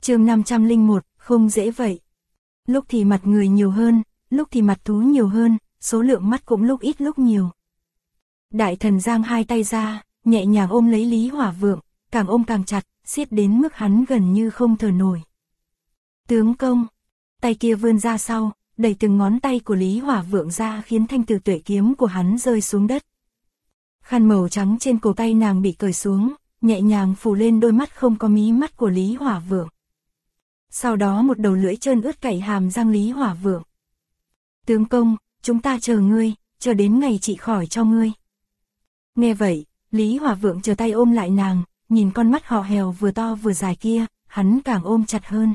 Chương 501, không dễ vậy. Lúc thì mặt người nhiều hơn, lúc thì mặt thú nhiều hơn, số lượng mắt cũng lúc ít lúc nhiều. Đại thần giang hai tay ra, nhẹ nhàng ôm lấy Lý Hỏa Vượng, càng ôm càng chặt, siết đến mức hắn gần như không thở nổi. Tướng công, tay kia vươn ra sau, đẩy từng ngón tay của Lý Hỏa Vượng ra khiến thanh tử tuệ kiếm của hắn rơi xuống đất. Khăn màu trắng trên cổ tay nàng bị cởi xuống, nhẹ nhàng phủ lên đôi mắt không có mí mắt của Lý Hỏa Vượng. Sau đó một đầu lưỡi trơn ướt cạy hàm răng Lý Hỏa Vượng. Tướng công, chúng ta chờ ngươi, chờ đến ngày trị khỏi cho ngươi. Nghe vậy, Lý Hỏa Vượng chờ tay ôm lại nàng, nhìn con mắt họ hèo vừa to vừa dài kia, hắn càng ôm chặt hơn.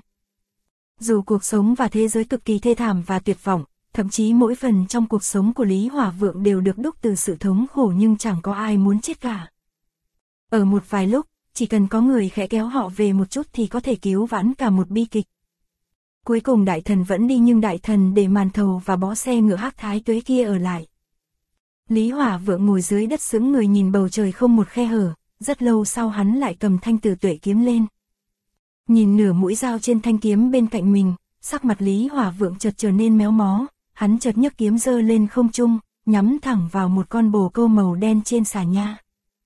Dù cuộc sống và thế giới cực kỳ thê thảm và tuyệt vọng, thậm chí mỗi phần trong cuộc sống của Lý Hỏa Vượng đều được đúc từ sự thống khổ nhưng chẳng có ai muốn chết cả. Ở một vài lúc, chỉ cần có người khẽ kéo họ về một chút thì có thể cứu vãn cả một bi kịch. Cuối cùng đại thần vẫn đi nhưng đại thần để Màn Thầu và bó xe ngựa Hắc Thái Tuế kia ở lại. Lý Hỏa Vượng ngồi dưới đất sững người nhìn bầu trời không một khe hở, rất lâu sau hắn lại cầm thanh tử tuệ kiếm lên. Nhìn nửa mũi dao trên thanh kiếm bên cạnh mình, sắc mặt Lý Hỏa Vượng chợt trở nên méo mó, hắn chợt nhấc kiếm giơ lên không trung, nhắm thẳng vào một con bồ câu màu đen trên xà nha.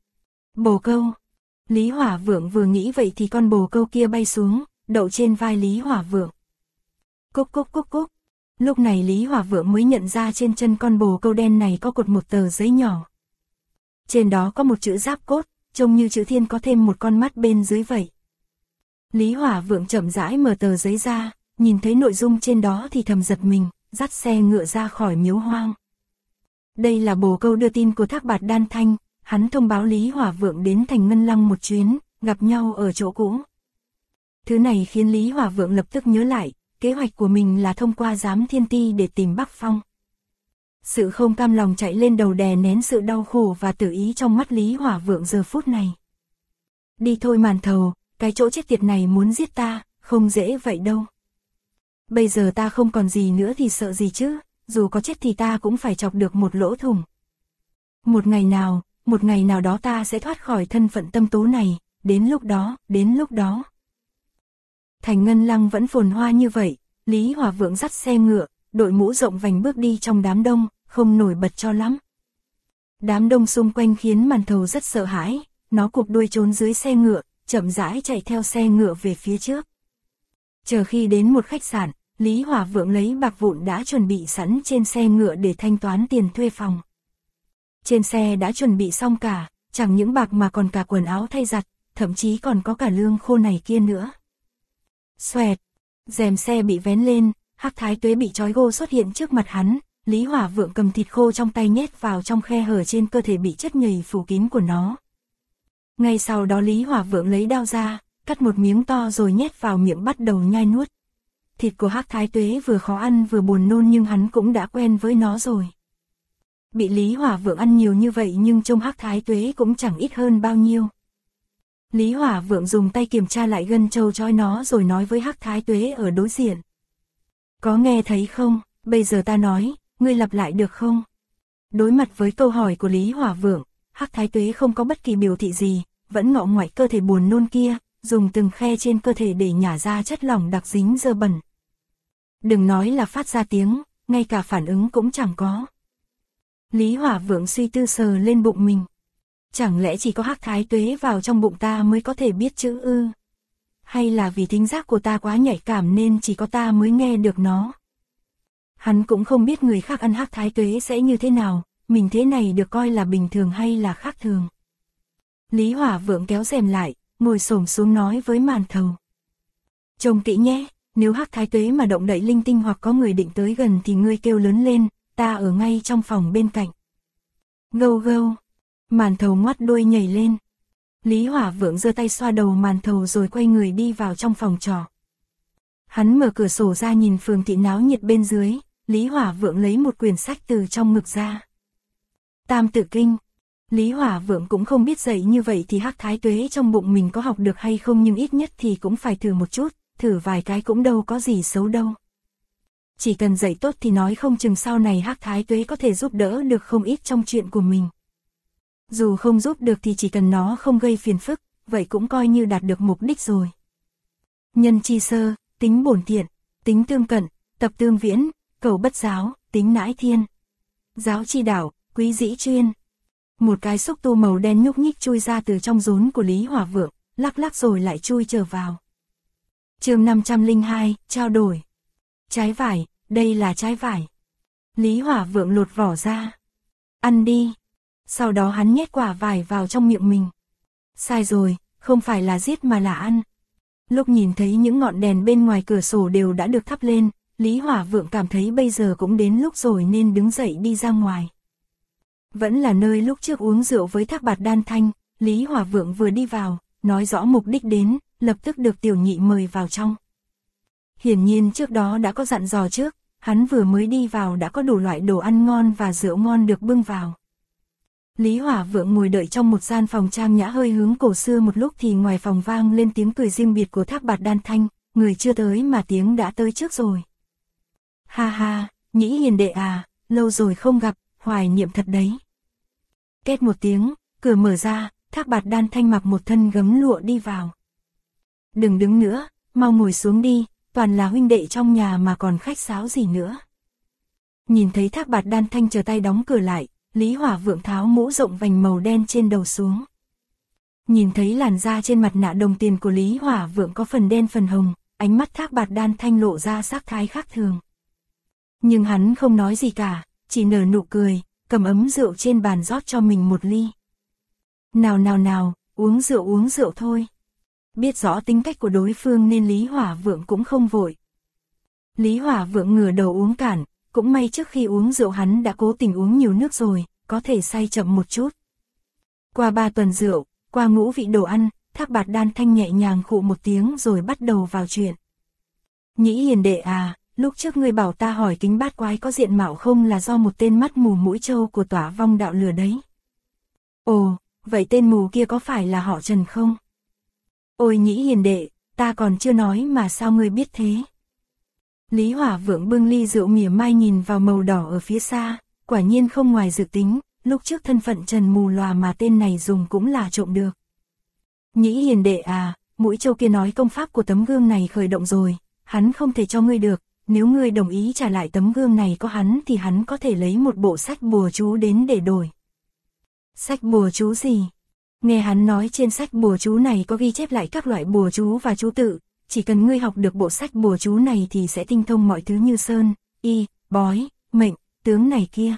Bồ câu. Lý Hỏa Vượng vừa nghĩ vậy thì con bồ câu kia bay xuống, đậu trên vai Lý Hỏa Vượng. Cúc cúc cúc cúc. Lúc này Lý Hỏa Vượng mới nhận ra trên chân con bồ câu đen này có cột một tờ giấy nhỏ. Trên đó có một chữ giáp cốt, trông như chữ thiên có thêm một con mắt bên dưới vậy. Lý Hỏa Vượng chậm rãi mở tờ giấy ra, nhìn thấy nội dung trên đó thì thầm giật mình, dắt xe ngựa ra khỏi miếu hoang. Đây là bồ câu đưa tin của Thác Bạt Đan Thanh, hắn thông báo Lý Hỏa Vượng đến thành Ngân Lăng một chuyến, gặp nhau ở chỗ cũ. Thứ này khiến Lý Hỏa Vượng lập tức nhớ lại, kế hoạch của mình là thông qua Giám Thiên Ti để tìm Bắc Phong. Sự không cam lòng chạy lên đầu đè nén sự đau khổ và tự ý trong mắt Lý Hỏa Vượng giờ phút này. Đi thôi Màn Thầu, cái chỗ chết tiệt này muốn giết ta, không dễ vậy đâu. Bây giờ ta không còn gì nữa thì sợ gì chứ, dù có chết thì ta cũng phải chọc được một lỗ thủng. Một ngày nào đó ta sẽ thoát khỏi thân phận tâm tố này, đến lúc đó. Thành Ngân Lăng vẫn phồn hoa như vậy, Lý Hỏa Vượng dắt xe ngựa, đội mũ rộng vành bước đi trong đám đông, không nổi bật cho lắm. Đám đông xung quanh khiến Màn Thầu rất sợ hãi, nó cụp đuôi trốn dưới xe ngựa, chậm rãi chạy theo xe ngựa về phía trước. Chờ khi đến một khách sạn, Lý Hỏa Vượng lấy bạc vụn đã chuẩn bị sẵn trên xe ngựa để thanh toán tiền thuê phòng. Trên xe đã chuẩn bị xong cả, chẳng những bạc mà còn cả quần áo thay giặt, thậm chí còn có cả lương khô này kia nữa. Xoẹt, rèm xe bị vén lên, Hắc Thái Tuế bị trói gô xuất hiện trước mặt hắn, Lý Hỏa Vượng cầm thịt khô trong tay nhét vào trong khe hở trên cơ thể bị chất nhầy phủ kín của nó. Ngay sau đó Lý Hỏa Vượng lấy đao ra, cắt một miếng to rồi nhét vào miệng bắt đầu nhai nuốt. Thịt của Hắc Thái Tuế vừa khó ăn vừa buồn nôn nhưng hắn cũng đã quen với nó rồi. Bị Lý Hỏa Vượng ăn nhiều như vậy nhưng trông Hắc Thái Tuế cũng chẳng ít hơn bao nhiêu. Lý Hỏa Vượng dùng tay kiểm tra lại gân trâu trói nó rồi nói với Hắc Thái Tuế ở đối diện. Có nghe thấy không, bây giờ ta nói, ngươi lặp lại được không? Đối mặt với câu hỏi của Lý Hỏa Vượng, Hắc Thái Tuế không có bất kỳ biểu thị gì, vẫn ngọ ngoại cơ thể buồn nôn kia, dùng từng khe trên cơ thể để nhả ra chất lỏng đặc dính dơ bẩn. Đừng nói là phát ra tiếng, ngay cả phản ứng cũng chẳng có. Lý Hỏa Vượng suy tư sờ lên bụng mình. Chẳng lẽ chỉ có Hắc Thái Tuế vào trong bụng ta mới có thể biết chữ ư? Hay là vì thính giác của ta quá nhạy cảm nên chỉ có ta mới nghe được nó? Hắn cũng không biết người khác ăn Hắc Thái Tuế sẽ như thế nào, mình thế này được coi là bình thường hay là khác thường. Lý Hỏa Vượng kéo rèm lại, ngồi xổm xuống nói với Màn Thầu. Trông kỹ nhé, nếu Hắc Thái Tuế mà động đậy linh tinh hoặc có người định tới gần thì ngươi kêu lớn lên, ta ở ngay trong phòng bên cạnh. Gâu gâu. Màn Thầu ngoắt đuôi nhảy lên. Lý Hỏa Vượng giơ tay xoa đầu Màn Thầu rồi quay người đi vào trong phòng trọ. Hắn mở cửa sổ ra nhìn phường thị náo nhiệt bên dưới, Lý Hỏa Vượng lấy một quyển sách từ trong ngực ra. Tam Tự Kinh. Lý Hỏa Vượng cũng không biết dạy như vậy thì Hắc Thái Tuế trong bụng mình có học được hay không nhưng ít nhất thì cũng phải thử một chút, thử vài cái cũng đâu có gì xấu đâu. Chỉ cần dạy tốt thì nói không chừng sau này Hắc Thái Tuế có thể giúp đỡ được không ít trong chuyện của mình. Dù không giúp được thì chỉ cần nó không gây phiền phức, vậy cũng coi như đạt được mục đích rồi. Nhân chi sơ, tính bổn thiện, tính tương cận, tập tương viễn, cầu bất giáo, tính nãi thiên. Giáo chi đạo, quý dĩ chuyên. Một cái xúc tu màu đen nhúc nhích chui ra từ trong rốn của Lý Hỏa Vượng, lắc lắc rồi lại chui trở vào. Chương 502, trao đổi. Trái vải, đây là trái vải. Lý Hỏa Vượng lột vỏ ra. Ăn đi. Sau đó hắn nhét quả vải vào trong miệng mình. Sai rồi, không phải là giết mà là ăn. Lúc nhìn thấy những ngọn đèn bên ngoài cửa sổ đều đã được thắp lên, Lý Hỏa Vượng cảm thấy bây giờ cũng đến lúc rồi nên đứng dậy đi ra ngoài. Vẫn là nơi lúc trước uống rượu với Thác Bạt Đan Thanh, Lý Hỏa Vượng vừa đi vào, nói rõ mục đích đến, lập tức được Tiểu Nhị mời vào trong. Hiển nhiên trước đó đã có dặn dò trước, hắn vừa mới đi vào đã có đủ loại đồ ăn ngon và rượu ngon được bưng vào. Lý Hỏa Vượng ngồi đợi trong một gian phòng trang nhã hơi hướng cổ xưa một lúc thì ngoài phòng vang lên tiếng cười riêng biệt của Thác Bạt Đan Thanh, người chưa tới mà tiếng đã tới trước rồi. Ha ha, Nhĩ hiền đệ à, lâu rồi không gặp, hoài niệm thật đấy. Két một tiếng, cửa mở ra, Thác Bạt Đan Thanh mặc một thân gấm lụa đi vào. Đừng đứng nữa, mau ngồi xuống đi, toàn là huynh đệ trong nhà mà còn khách sáo gì nữa. Nhìn thấy Thác Bạt Đan Thanh chờ tay đóng cửa lại, Lý Hỏa Vượng tháo mũ rộng vành màu đen trên đầu xuống. Nhìn thấy làn da trên mặt nạ đồng tiền của Lý Hỏa Vượng có phần đen phần hồng, ánh mắt Thác Bạt Đan Thanh lộ ra sắc thái khác thường. Nhưng hắn không nói gì cả, chỉ nở nụ cười, cầm ấm rượu trên bàn rót cho mình một ly. Nào nào nào, uống rượu thôi. Biết rõ tính cách của đối phương nên Lý Hỏa Vượng cũng không vội. Lý Hỏa Vượng ngửa đầu uống cạn, cũng may trước khi uống rượu hắn đã cố tình uống nhiều nước rồi, có thể say chậm một chút. Qua 3 tuần rượu, qua ngũ vị đồ ăn, Thác Bạt Đan Thanh nhẹ nhàng khụ một tiếng rồi bắt đầu vào chuyện. Nhĩ hiền đệ à, lúc trước ngươi bảo ta hỏi Kính Bát Quái có diện mạo không là do một tên mắt mù mũi trâu của Tỏa Vong đạo lừa đấy. Ồ, vậy tên mù kia có phải là họ Trần không? Ôi Nhĩ hiền đệ, ta còn chưa nói mà sao ngươi biết thế? Lý Hỏa Vượng bưng ly rượu mỉa mai nhìn vào màu đỏ ở phía xa, quả nhiên không ngoài dự tính, lúc trước thân phận Trần mù lòa mà tên này dùng cũng là trộm được. Nhĩ hiền đệ à, mũi trâu kia nói công pháp của tấm gương này khởi động rồi, hắn không thể cho ngươi được, nếu ngươi đồng ý trả lại tấm gương này có hắn thì hắn có thể lấy một bộ sách bùa chú đến để đổi. Sách bùa chú gì? Nghe hắn nói trên sách bùa chú này có ghi chép lại các loại bùa chú và chú tự, chỉ cần ngươi học được bộ sách bùa chú này thì sẽ tinh thông mọi thứ như sơn, y, bói, mệnh, tướng này kia.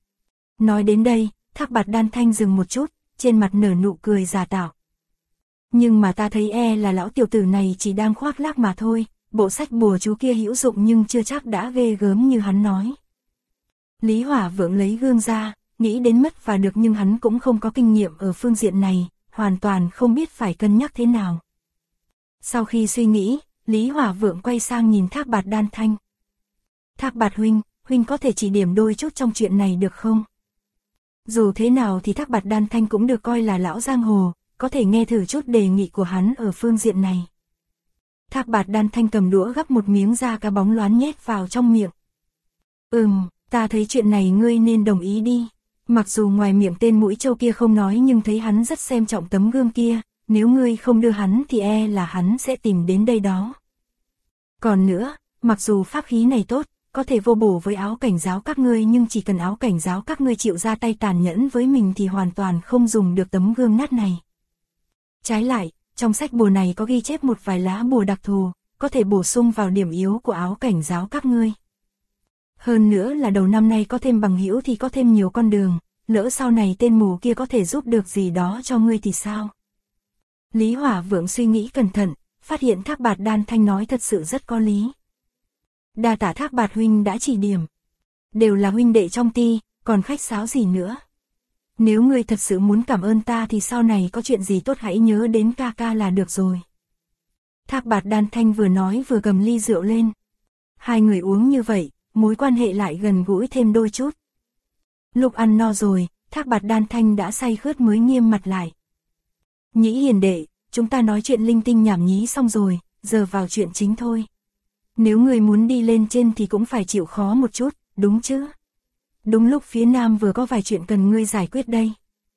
Nói đến đây, Thác Bạt Đan Thanh dừng một chút, trên mặt nở nụ cười giả tạo. Nhưng mà ta thấy là lão tiểu tử này chỉ đang khoác lác mà thôi, bộ sách bùa chú kia hữu dụng nhưng chưa chắc đã ghê gớm như hắn nói. Lý Hỏa Vượng lấy gương ra, nghĩ đến mất và được nhưng hắn cũng không có kinh nghiệm ở phương diện này, hoàn toàn không biết phải cân nhắc thế nào. Sau khi suy nghĩ, Lý Hỏa Vượng quay sang nhìn Thác Bạt Đan Thanh. Thác Bạt huynh có thể chỉ điểm đôi chút trong chuyện này được không? Dù thế nào thì Thác Bạt Đan Thanh cũng được coi là lão giang hồ, có thể nghe thử chút đề nghị của hắn ở phương diện này. Thác Bạt Đan Thanh cầm đũa gắp một miếng da cá bóng loáng nhét vào trong miệng. Ta thấy chuyện này ngươi nên đồng ý đi. Mặc dù ngoài miệng tên mũi trâu kia không nói nhưng thấy hắn rất xem trọng tấm gương kia, nếu ngươi không đưa hắn thì là hắn sẽ tìm đến đây đó. Còn nữa, mặc dù pháp khí này tốt, có thể vô bổ với áo cảnh giáo các ngươi nhưng chỉ cần áo cảnh giáo các ngươi chịu ra tay tàn nhẫn với mình thì hoàn toàn không dùng được tấm gương nát này. Trái lại, trong sách bùa này có ghi chép một vài lá bùa đặc thù, có thể bổ sung vào điểm yếu của áo cảnh giáo các ngươi. Hơn nữa là đầu năm nay có thêm bằng hữu thì có thêm nhiều con đường, lỡ sau này tên mù kia có thể giúp được gì đó cho ngươi thì sao? Lý Hỏa Vượng suy nghĩ cẩn thận, phát hiện Thác Bạt Đan Thanh nói thật sự rất có lý. Đa tạ Thác Bạt huynh đã chỉ điểm. Đều là huynh đệ trong ti, còn khách sáo gì nữa. Nếu ngươi thật sự muốn cảm ơn ta thì sau này có chuyện gì tốt hãy nhớ đến ca ca là được rồi. Thác Bạt Đan Thanh vừa nói vừa cầm ly rượu lên. Hai người uống như vậy, mối quan hệ lại gần gũi thêm đôi chút. Lúc ăn no rồi, Thác Bạt Đan Thanh đã say khướt mới nghiêm mặt lại. Nhĩ hiền đệ, chúng ta nói chuyện linh tinh nhảm nhí xong rồi, giờ vào chuyện chính thôi. Nếu người muốn đi lên trên thì cũng phải chịu khó một chút, đúng chứ? Đúng lúc phía nam vừa có vài chuyện cần ngươi giải quyết đây.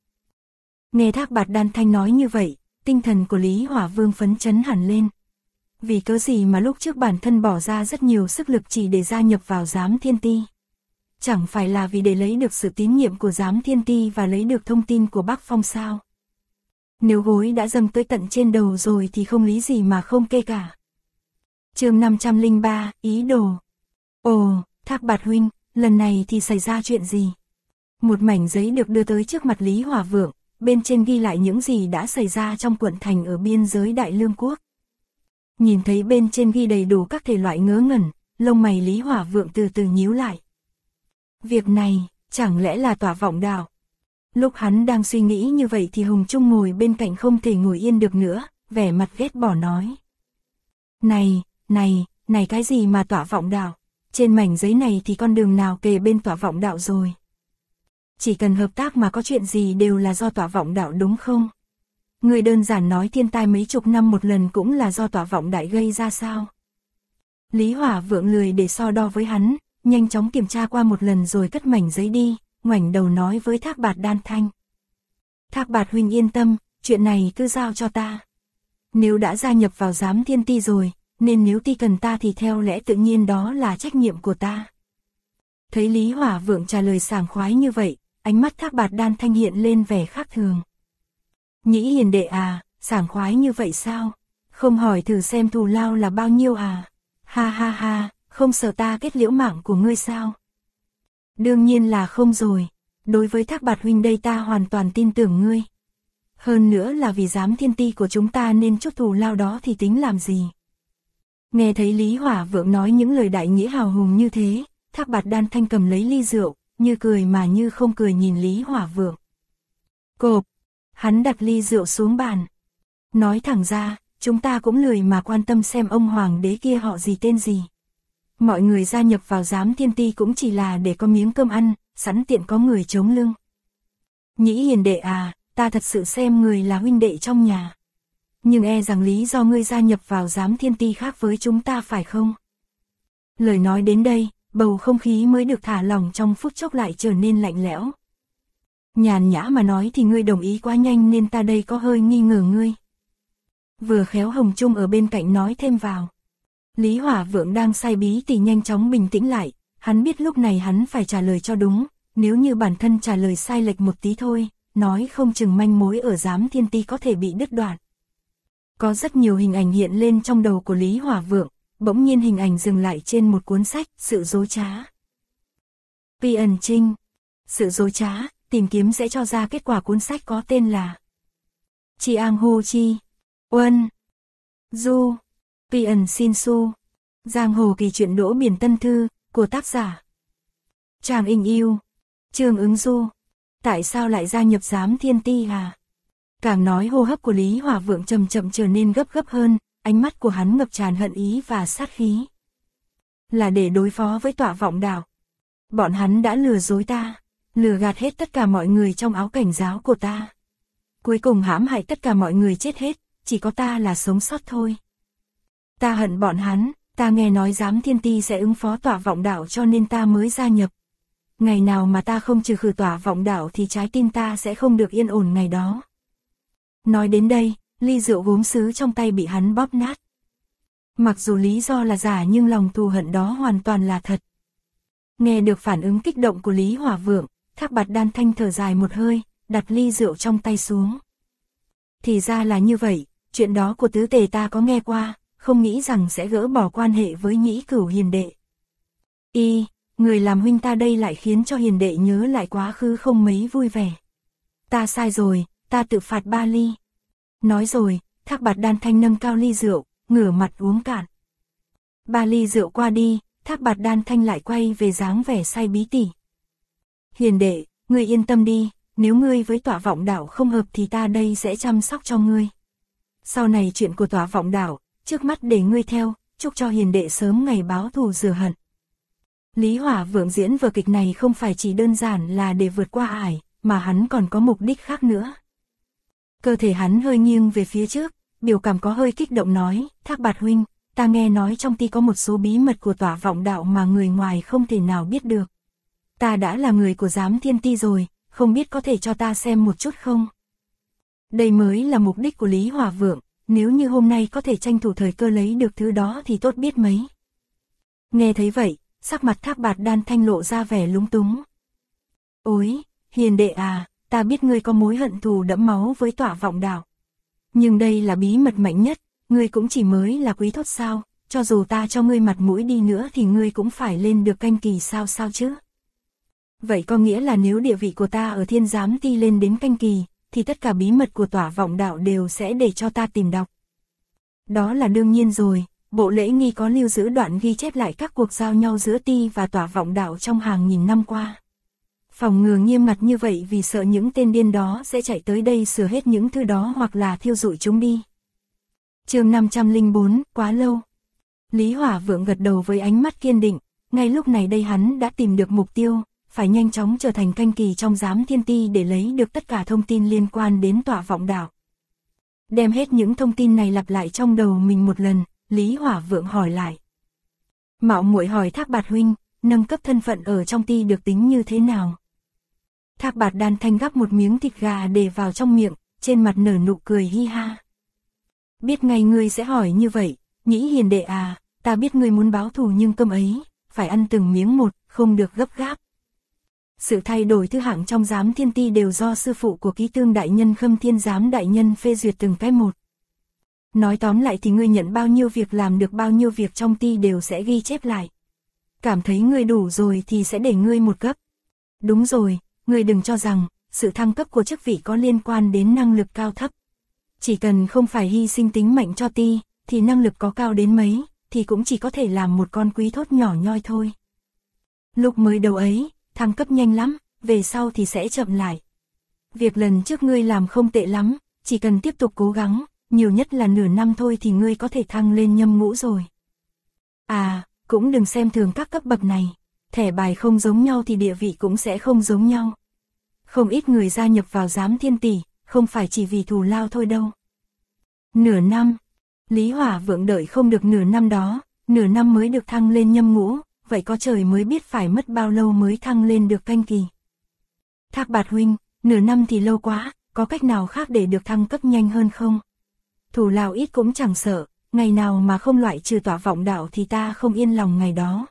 Nghe Thác Bạt Đan Thanh nói như vậy, tinh thần của Lý Hỏa Vương phấn chấn hẳn lên. Vì cớ gì mà lúc trước bản thân bỏ ra rất nhiều sức lực chỉ để gia nhập vào Giám Thiên Ti? Chẳng phải là vì để lấy được sự tín nhiệm của Giám Thiên Ti và lấy được thông tin của Bác Phong sao? Nếu gối đã dâng tới tận trên đầu rồi thì không lý gì mà không kê cả. Chương 503, ý đồ. Ồ, Thác Bạt huynh, lần này thì xảy ra chuyện gì? Một mảnh giấy được đưa tới trước mặt Lý Hỏa Vượng, bên trên ghi lại những gì đã xảy ra trong quận thành ở biên giới Đại Lương Quốc. Nhìn thấy bên trên ghi đầy đủ các thể loại ngớ ngẩn, lông mày Lý Hỏa Vượng từ từ nhíu lại. Việc này, chẳng lẽ là Tỏa Vọng Đạo? Lúc hắn đang suy nghĩ như vậy thì Hùng Trung ngồi bên cạnh không thể ngồi yên được nữa, vẻ mặt ghét bỏ nói. Này cái gì mà Tỏa Vọng Đạo? Trên mảnh giấy này thì con đường nào kề bên Tỏa Vọng Đạo rồi? Chỉ cần hợp tác mà có chuyện gì đều là do Tỏa Vọng Đạo đúng không? Người đơn giản nói thiên tai mấy chục năm một lần cũng là do Tỏa Vọng Đại gây ra sao? Lý Hỏa Vượng lười để so đo với hắn, nhanh chóng kiểm tra qua một lần rồi cất mảnh giấy đi, ngoảnh đầu nói với Thác Bạt Đan Thanh. Thác Bạt huynh yên tâm, chuyện này cứ giao cho ta. Nếu đã gia nhập vào Giám Thiên Ti rồi, nên nếu ti cần ta thì theo lẽ tự nhiên đó là trách nhiệm của ta. Thấy Lý Hỏa Vượng trả lời sảng khoái như vậy, ánh mắt Thác Bạt Đan Thanh hiện lên vẻ khác thường. Nhĩ hiền đệ à, sảng khoái như vậy sao? Không hỏi thử xem thù lao là bao nhiêu à? Ha ha ha, không sợ ta kết liễu mạng của ngươi sao? Đương nhiên là không rồi, đối với Thác Bạt huynh đây ta hoàn toàn tin tưởng ngươi. Hơn nữa là vì Giám Thiên Ti của chúng ta nên chút thù lao đó thì tính làm gì? Nghe thấy Lý Hỏa Vượng nói những lời đại nghĩa hào hùng như thế, Thác Bạt Đan Thanh cầm lấy ly rượu, như cười mà như không cười nhìn Lý Hỏa Vượng. Cộp, hắn đặt ly rượu xuống bàn. Nói thẳng ra, chúng ta cũng lười mà quan tâm xem ông hoàng đế kia họ gì tên gì. Mọi người gia nhập vào Giám Thiên Ti cũng chỉ là để có miếng cơm ăn, sẵn tiện có người chống lưng. Nhĩ hiền đệ à, ta thật sự xem người là huynh đệ trong nhà. Nhưng e rằng lý do ngươi gia nhập vào Giám Thiên Ti khác với chúng ta phải không? Lời nói đến đây, bầu không khí mới được thả lỏng trong phút chốc lại trở nên lạnh lẽo. Nhàn nhã mà nói thì ngươi đồng ý quá nhanh nên ta đây có hơi nghi ngờ ngươi. Vừa khéo Hồng Trung ở bên cạnh nói thêm vào. Lý Hỏa Vượng đang say bí thì nhanh chóng bình tĩnh lại, hắn biết lúc này hắn phải trả lời cho đúng, nếu như bản thân trả lời sai lệch một tí thôi, nói không chừng manh mối ở Giám Thiên Ti có thể bị đứt đoạn. Có rất nhiều hình ảnh hiện lên trong đầu của Lý Hỏa Vượng, bỗng nhiên hình ảnh dừng lại trên một cuốn sách, Sự Dối Trá. Pi ẩn trinh, Sự Dối Trá, tìm kiếm sẽ cho ra kết quả cuốn sách có tên là Chi Ang Ho Chi, Uân, Du, Pi ẩn Sin Su, Giang Hồ Kỳ Truyện Đỗ Biển Tân Thư, của tác giả Tràng Inh Yêu, Trương Ứng Du. Tại sao lại gia nhập Giám Thiên Ti à? Càng nói hô hấp của Lý Hỏa Vượng chậm chậm trở nên gấp gấp hơn, ánh mắt của hắn ngập tràn hận ý và sát khí. Là để đối phó với Tỏa Vọng Đạo. Bọn hắn đã lừa dối ta, lừa gạt hết tất cả mọi người trong áo cảnh giáo của ta. Cuối cùng hãm hại tất cả mọi người chết hết, chỉ có ta là sống sót thôi. Ta hận bọn hắn, ta nghe nói Giám Thiên Ti sẽ ứng phó Tỏa Vọng Đạo cho nên ta mới gia nhập. Ngày nào mà ta không trừ khử Tỏa Vọng Đạo thì trái tim ta sẽ không được yên ổn ngày đó. Nói đến đây, ly rượu gốm sứ trong tay bị hắn bóp nát. Mặc dù lý do là giả nhưng lòng thù hận đó hoàn toàn là thật. Nghe được phản ứng kích động của Lý Hỏa Vượng, Thác Bạt Đan Thanh thở dài một hơi, đặt ly rượu trong tay xuống. Thì ra là như vậy, chuyện đó của tứ tề ta có nghe qua, không nghĩ rằng sẽ gỡ bỏ quan hệ với Nhĩ Cửu hiền đệ. Người làm huynh ta đây lại khiến cho hiền đệ nhớ lại quá khứ không mấy vui vẻ. Ta sai rồi, ta tự phạt 3 ly. Nói rồi, Thác Bạt Đan Thanh nâng cao ly rượu, ngửa mặt uống cạn. 3 ly rượu qua đi, Thác Bạt Đan Thanh lại quay về dáng vẻ say bí tỉ. Hiền đệ, ngươi yên tâm đi, nếu ngươi với Tỏa Vọng Đạo không hợp thì ta đây sẽ chăm sóc cho ngươi. Sau này chuyện của Tỏa Vọng Đạo, trước mắt để ngươi theo, chúc cho hiền đệ sớm ngày báo thù rửa hận. Lý Hỏa Vượng diễn vở kịch này không phải chỉ đơn giản là để vượt qua ải, mà hắn còn có mục đích khác nữa. Cơ thể hắn hơi nghiêng về phía trước, biểu cảm có hơi kích động nói, Thác Bạt huynh, ta nghe nói trong ti có một số bí mật của Tỏa Vọng Đạo mà người ngoài không thể nào biết được. Ta đã là người của Giám Thiên Ti rồi, không biết có thể cho ta xem một chút không? Đây mới là mục đích của Lý Hỏa Vượng, nếu như hôm nay có thể tranh thủ thời cơ lấy được thứ đó thì tốt biết mấy. Nghe thấy vậy, sắc mặt Thác Bạt Đan Thanh lộ ra vẻ lúng túng. Ôi, hiền đệ à, ta biết ngươi có mối hận thù đẫm máu với Tọa Vọng Đạo. Nhưng đây là bí mật mạnh nhất, ngươi cũng chỉ mới là quý thốt sao, cho dù ta cho ngươi mặt mũi đi nữa thì ngươi cũng phải lên được canh kỳ sao chứ. Vậy có nghĩa là nếu địa vị của ta ở Thiên Giám Ti lên đến canh kỳ, thì tất cả bí mật của Tọa Vọng Đạo đều sẽ để cho ta tìm đọc. Đó là đương nhiên rồi, bộ lễ nghi có lưu giữ đoạn ghi chép lại các cuộc giao nhau giữa Ti và Tọa Vọng Đạo trong hàng nghìn năm qua. Phòng ngừa nghiêm ngặt như vậy vì sợ những tên điên đó sẽ chạy tới đây sửa hết những thứ đó hoặc là thiêu rụi chúng đi. Chương 504, quá lâu. Lý Hỏa Vượng gật đầu với ánh mắt kiên định, ngay lúc này đây hắn đã tìm được mục tiêu, phải nhanh chóng trở thành canh kỳ trong Giám Thiên Ti để lấy được tất cả thông tin liên quan đến Tọa Vọng Đạo. Đem hết những thông tin này lặp lại trong đầu mình một lần, Lý Hỏa Vượng hỏi lại. Mạo muội hỏi Thác Bạt huynh, nâng cấp thân phận ở trong Ti được tính như thế nào? Thác Bạt Đan Thanh gắp một miếng thịt gà để vào trong miệng, trên mặt nở nụ cười hi ha. Biết ngay ngươi sẽ hỏi như vậy, Nhĩ hiền đệ à, ta biết ngươi muốn báo thù nhưng cơm ấy, phải ăn từng miếng một, không được gấp gáp. Sự thay đổi thứ hạng trong Giám Thiên Ti đều do sư phụ của Ký Tương đại nhân Khâm Thiên Giám đại nhân phê duyệt từng cái một. Nói tóm lại thì ngươi nhận bao nhiêu việc làm được bao nhiêu việc trong Ti đều sẽ ghi chép lại. Cảm thấy ngươi đủ rồi thì sẽ để ngươi một cấp. Đúng rồi, ngươi đừng cho rằng sự thăng cấp của chức vị có liên quan đến năng lực cao thấp. Chỉ cần không phải hy sinh tính mạnh cho Ti, thì năng lực có cao đến mấy, thì cũng chỉ có thể làm một con quý thốt nhỏ nhoi thôi. Lúc mới đầu ấy, thăng cấp nhanh lắm, về sau thì sẽ chậm lại. Việc lần trước ngươi làm không tệ lắm, chỉ cần tiếp tục cố gắng, nhiều nhất là nửa năm thôi thì ngươi có thể thăng lên nhâm ngũ rồi. À, cũng đừng xem thường các cấp bậc này, thẻ bài không giống nhau thì địa vị cũng sẽ không giống nhau. Không ít người gia nhập vào Giám Thiên Tỷ, không phải chỉ vì thù lao thôi đâu. Nửa năm, Lý Hỏa Vượng đợi không được nửa năm đó, nửa năm mới được thăng lên nhâm ngũ, vậy có trời mới biết phải mất bao lâu mới thăng lên được canh kỳ. Thác Bạt huynh, nửa năm thì lâu quá, có cách nào khác để được thăng cấp nhanh hơn không? Thù lao ít cũng chẳng sợ, ngày nào mà không loại trừ Tọa Vọng Đạo thì ta không yên lòng ngày đó.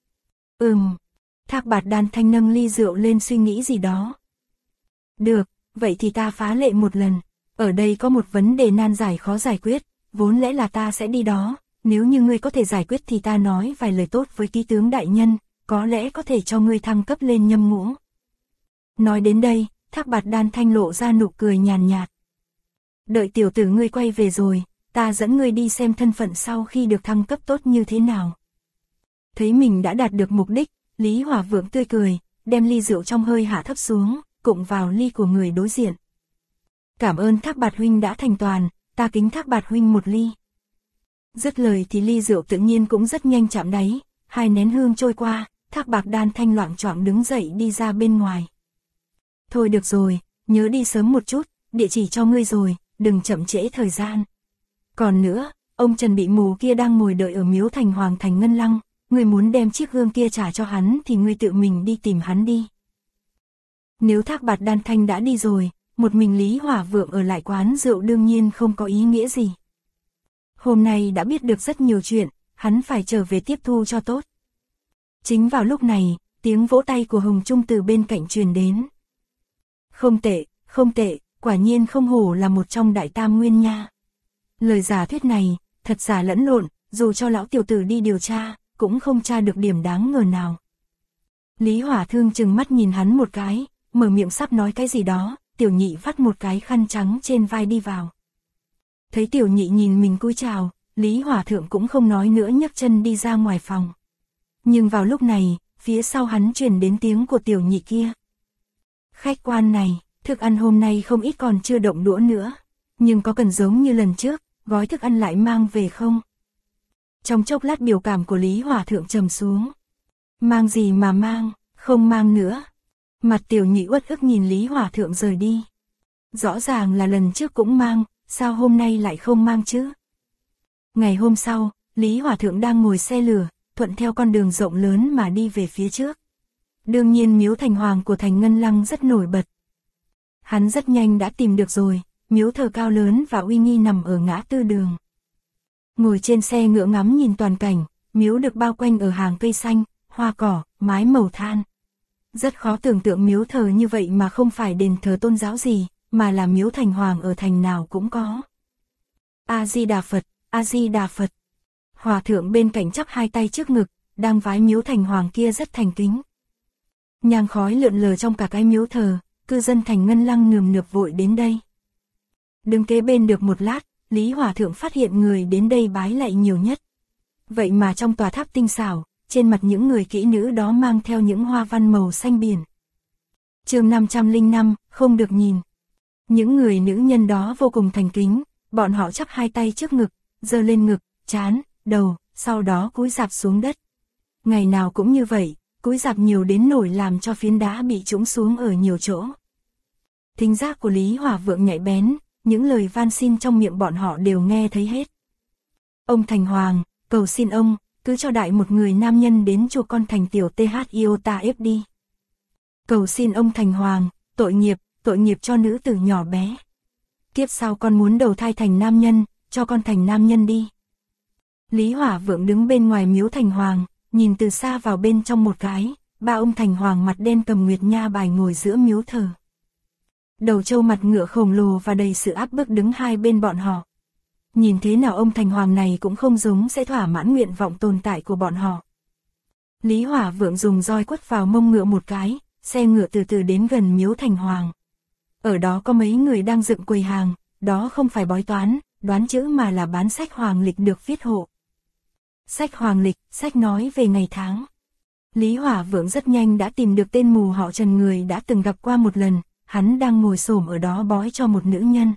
Thác Bạt Đan Thanh nâng ly rượu lên suy nghĩ gì đó. Được, vậy thì ta phá lệ một lần, ở đây có một vấn đề nan giải khó giải quyết, vốn lẽ là ta sẽ đi đó, nếu như ngươi có thể giải quyết thì ta nói vài lời tốt với Ký Tướng đại nhân, có lẽ có thể cho ngươi thăng cấp lên nhâm ngũ. Nói đến đây, Thác Bạt Đan Thanh lộ ra nụ cười nhàn nhạt. Đợi tiểu tử ngươi quay về rồi, ta dẫn ngươi đi xem thân phận sau khi được thăng cấp tốt như thế nào. Thấy mình đã đạt được mục đích, Lý Hỏa Vượng tươi cười, đem ly rượu trong hơi hạ thấp xuống, cụng vào ly của người đối diện. Cảm ơn Thác Bạt huynh đã thành toàn, ta kính Thác Bạt huynh một ly. Dứt lời thì ly rượu tự nhiên cũng rất nhanh chạm đáy, 2 nén hương trôi qua, Thác Bạt Đan Thanh loạng choạng đứng dậy đi ra bên ngoài. Thôi được rồi, nhớ đi sớm một chút, địa chỉ cho ngươi rồi, đừng chậm trễ thời gian. Còn nữa, ông Trần bị mù kia đang ngồi đợi ở miếu thành Hoàng thành Ngân Lăng, ngươi muốn đem chiếc gương kia trả cho hắn thì ngươi tự mình đi tìm hắn đi. Nếu Thác Bạt Đan Thanh đã đi rồi, một mình Lý Hỏa Vượng ở lại quán rượu đương nhiên không có ý nghĩa gì. Hôm nay đã biết được rất nhiều chuyện, hắn phải trở về tiếp thu cho tốt. Chính vào lúc này, tiếng vỗ tay của Hồng Trung từ bên cạnh truyền đến. Không tệ, quả nhiên không hổ là một trong đại tam nguyên nha. Lời giả thuyết này, thật giả lẫn lộn, dù cho lão tiểu tử đi điều tra, cũng không tra được điểm đáng ngờ nào. Lý Hỏa Thương chừng mắt nhìn hắn một cái, mở miệng sắp nói cái gì đó, tiểu nhị vắt một cái khăn trắng trên vai đi vào. Thấy tiểu nhị nhìn mình cúi chào, Lý Hỏa Thượng cũng không nói nữa nhấc chân đi ra ngoài phòng. Nhưng vào lúc này, phía sau hắn truyền đến tiếng của tiểu nhị kia. Khách quan này, thức ăn hôm nay không ít còn chưa động đũa nữa, nhưng có cần giống như lần trước, gói thức ăn lại mang về không? Trong chốc lát biểu cảm của Lý Hỏa Thượng trầm xuống. Mang gì mà mang, không mang nữa. Mặt tiểu nhị uất ức nhìn Lý Hỏa Thượng rời đi. Rõ ràng là lần trước cũng mang, sao hôm nay lại không mang chứ? Ngày hôm sau, Lý Hỏa Thượng đang ngồi xe lửa, thuận theo con đường rộng lớn mà đi về phía trước. Đương nhiên miếu thành hoàng của thành Ngân Lăng rất nổi bật. Hắn rất nhanh đã tìm được rồi, miếu thờ cao lớn và uy nghi nằm ở ngã tư đường. Ngồi trên xe ngựa ngắm nhìn toàn cảnh, miếu được bao quanh ở hàng cây xanh, hoa cỏ, mái màu than. Rất khó tưởng tượng miếu thờ như vậy mà không phải đền thờ tôn giáo gì, mà là miếu thành hoàng ở thành nào cũng có. A-di-đà Phật, A-di-đà Phật. Hòa thượng bên cạnh chắp hai tay trước ngực, đang vái miếu thành hoàng kia rất thành kính. Nhang khói lượn lờ trong cả cái miếu thờ, cư dân thành Ngân Lăng nườm nượp vội đến đây. Đứng kế bên được một lát, Lý Hòa thượng phát hiện người đến đây bái lạy nhiều nhất. Vậy mà trong tòa tháp tinh xảo, trên mặt những người kỹ nữ đó mang theo những hoa văn màu xanh biển. Chương 505, không được nhìn. Những người nữ nhân đó vô cùng thành kính, bọn họ chắp hai tay trước ngực, giơ lên ngực, trán, đầu, sau đó cúi rạp xuống đất. Ngày nào cũng như vậy, cúi rạp nhiều đến nỗi làm cho phiến đá bị trũng xuống ở nhiều chỗ. Thính giác của Lý Hòa Vượng nhạy bén, những lời van xin trong miệng bọn họ đều nghe thấy hết. Ông Thành Hoàng, cầu xin ông, cứ cho đại một người nam nhân đến chùa con thành tiểu Iota ép đi. Cầu xin ông Thành Hoàng, tội nghiệp cho nữ tử nhỏ bé. Kiếp sau con muốn đầu thai thành nam nhân, cho con thành nam nhân đi. Lý Hỏa Vượng đứng bên ngoài miếu Thành Hoàng, nhìn từ xa vào bên trong một cái, ba ông Thành Hoàng mặt đen cầm nguyệt nha bài ngồi giữa miếu thờ. Đầu trâu mặt ngựa khổng lồ và đầy sự áp bức đứng hai bên bọn họ. Nhìn thế nào ông Thành Hoàng này cũng không giống sẽ thỏa mãn nguyện vọng tồn tại của bọn họ. Lý Hỏa Vượng dùng roi quất vào mông ngựa một cái, xe ngựa từ từ đến gần miếu Thành Hoàng. Ở đó có mấy người đang dựng quầy hàng, đó không phải bói toán, đoán chữ mà là bán sách hoàng lịch được viết hộ. Sách hoàng lịch, sách nói về ngày tháng. Lý Hỏa Vượng rất nhanh đã tìm được tên mù họ Trần người đã từng gặp qua một lần, hắn đang ngồi xổm ở đó bói cho một nữ nhân.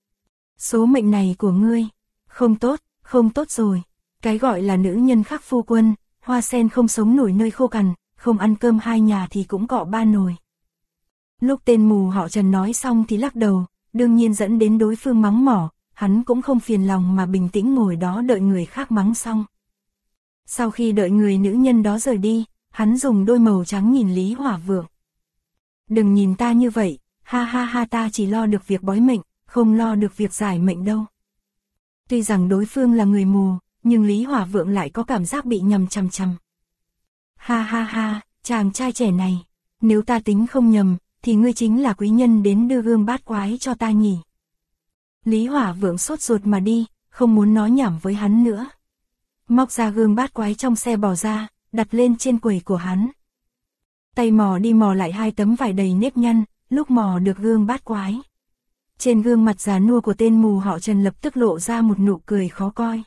Số mệnh này của ngươi, không tốt rồi. Cái gọi là nữ nhân khắc phu quân, hoa sen không sống nổi nơi khô cằn, không ăn cơm hai nhà thì cũng cọ ba nồi. Lúc tên mù họ Trần nói xong thì lắc đầu, đương nhiên dẫn đến đối phương mắng mỏ, hắn cũng không phiền lòng mà bình tĩnh ngồi đó đợi người khác mắng xong. Sau khi đợi người nữ nhân đó rời đi, hắn dùng đôi màu trắng nhìn Lý Hỏa Vượng. Đừng nhìn ta như vậy, ha ha ha, ta chỉ lo được việc bói mệnh, không lo được việc giải mệnh đâu. Tuy rằng đối phương là người mù, nhưng Lý Hỏa Vượng lại có cảm giác bị nhầm chằm chằm. Ha ha ha, chàng trai trẻ này, nếu ta tính không nhầm, thì ngươi chính là quý nhân đến đưa gương bát quái cho ta nhỉ. Lý Hỏa Vượng sốt ruột mà đi, không muốn nói nhảm với hắn nữa. Móc ra gương bát quái trong xe bỏ ra, đặt lên trên quầy của hắn. Tay mò đi mò lại hai tấm vải đầy nếp nhăn, lúc mò được gương bát quái. Trên gương mặt già nua của tên mù họ Trần lập tức lộ ra một nụ cười khó coi.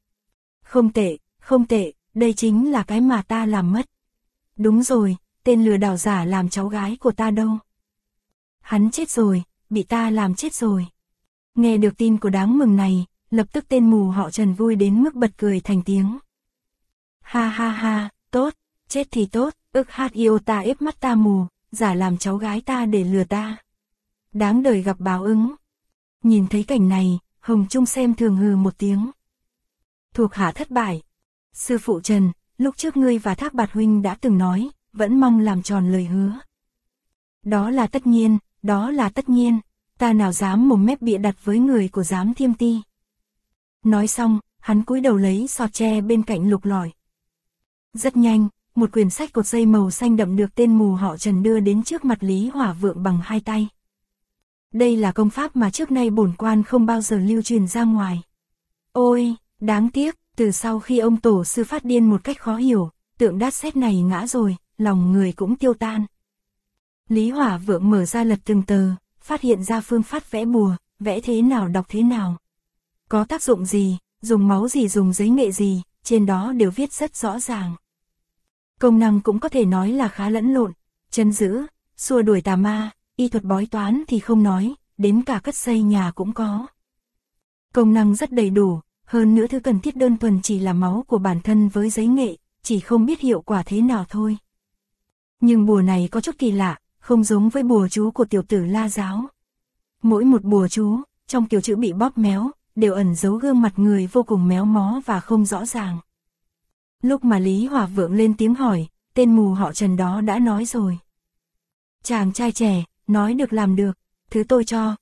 Không tệ, đây chính là cái mà ta làm mất. Đúng rồi, tên lừa đảo giả làm cháu gái của ta đâu. Hắn chết rồi, bị ta làm chết rồi. Nghe được tin của đáng mừng này, lập tức tên mù họ Trần vui đến mức bật cười thành tiếng. Ha ha ha, tốt, chết thì tốt, Iota ép mắt ta mù, giả làm cháu gái ta để lừa ta. Đáng đời gặp báo ứng. Nhìn thấy cảnh này, Hồng Trung xem thường hừ một tiếng. Thuộc hạ thất bại. Sư phụ Trần, lúc trước ngươi và Thác Bạt huynh đã từng nói, vẫn mong làm tròn lời hứa. Đó là tất nhiên, ta nào dám mồm mép bịa đặt với người của Giám Thiêm Ti. Nói xong, hắn cúi đầu lấy sọt tre bên cạnh lục lọi. Rất nhanh, một quyển sách cột dây màu xanh đậm được tên mù họ Trần đưa đến trước mặt Lý Hỏa Vượng bằng hai tay. Đây là công pháp mà trước nay bổn quan không bao giờ lưu truyền ra ngoài. Ôi, đáng tiếc, từ sau khi ông tổ sư phát điên một cách khó hiểu, tượng đát sét này ngã rồi, lòng người cũng tiêu tan. Lý Hỏa Vượng mở ra lật từng tờ, phát hiện ra phương pháp vẽ bùa, vẽ thế nào đọc thế nào. Có tác dụng gì, dùng máu gì, dùng giấy nghệ gì, trên đó đều viết rất rõ ràng. Công năng cũng có thể nói là khá lẫn lộn, trấn giữ, xua đuổi tà ma, y thuật bói toán thì không nói, đến cả cất xây nhà cũng có. Công năng rất đầy đủ, hơn nữa thứ cần thiết đơn thuần chỉ là máu của bản thân với giấy nghệ, chỉ không biết hiệu quả thế nào thôi. Nhưng bùa này có chút kỳ lạ, không giống với bùa chú của tiểu tử La giáo. Mỗi một bùa chú, trong kiểu chữ bị bóp méo, đều ẩn giấu gương mặt người vô cùng méo mó và không rõ ràng. Lúc mà Lý Hỏa Vượng lên tiếng hỏi, tên mù họ Trần đó đã nói rồi. Chàng trai trẻ, nói được làm được, thứ tôi cho,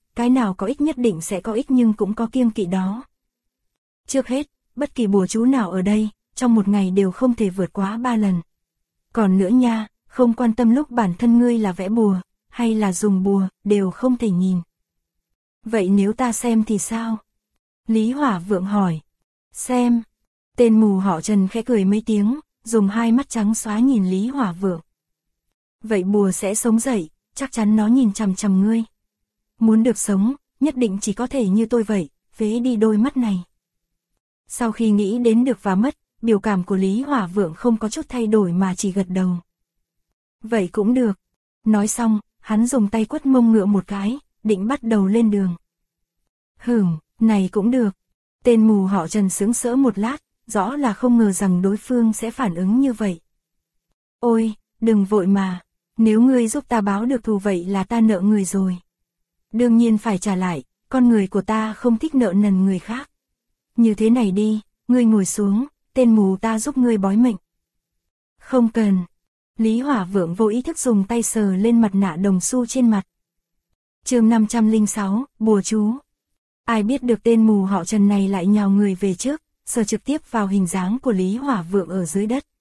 cái nào có ích nhất định sẽ có ích nhưng cũng có kiêng kỵ đó. Trước hết, bất kỳ bùa chú nào ở đây, trong một ngày đều không thể vượt quá 3 lần. Còn nữa nha, không quan tâm lúc bản thân ngươi là vẽ bùa, hay là dùng bùa, đều không thể nhìn. Vậy nếu ta xem thì sao? Lý Hỏa Vượng hỏi. Xem. Tên mù họ Trần khẽ cười mấy tiếng, dùng hai mắt trắng xóa nhìn Lý Hỏa Vượng. Vậy bùa sẽ sống dậy, chắc chắn nó nhìn chằm chằm ngươi. Muốn được sống, nhất định chỉ có thể như tôi vậy, phế đi đôi mắt này. Sau khi nghĩ đến được và mất, biểu cảm của Lý Hỏa Vượng không có chút thay đổi mà chỉ gật đầu. Vậy cũng được. Nói xong, hắn dùng tay quất mông ngựa một cái, định bắt đầu lên đường. Này cũng được. Tên mù họ Trần sững sỡ một lát, rõ là không ngờ rằng đối phương sẽ phản ứng như vậy. Ôi, đừng vội mà, nếu ngươi giúp ta báo được thù vậy là ta nợ người rồi. Đương nhiên phải trả lại, con người của ta không thích nợ nần người khác. Như thế này đi, ngươi ngồi xuống, tên mù ta giúp ngươi bói mệnh. Không cần. Lý Hỏa Vượng vô ý thức dùng tay sờ lên mặt nạ đồng xu trên mặt. Chương 506, bùa chú. Ai biết được tên mù họ Trần này lại nhào người về trước, sờ trực tiếp vào hình dáng của Lý Hỏa Vượng ở dưới đất.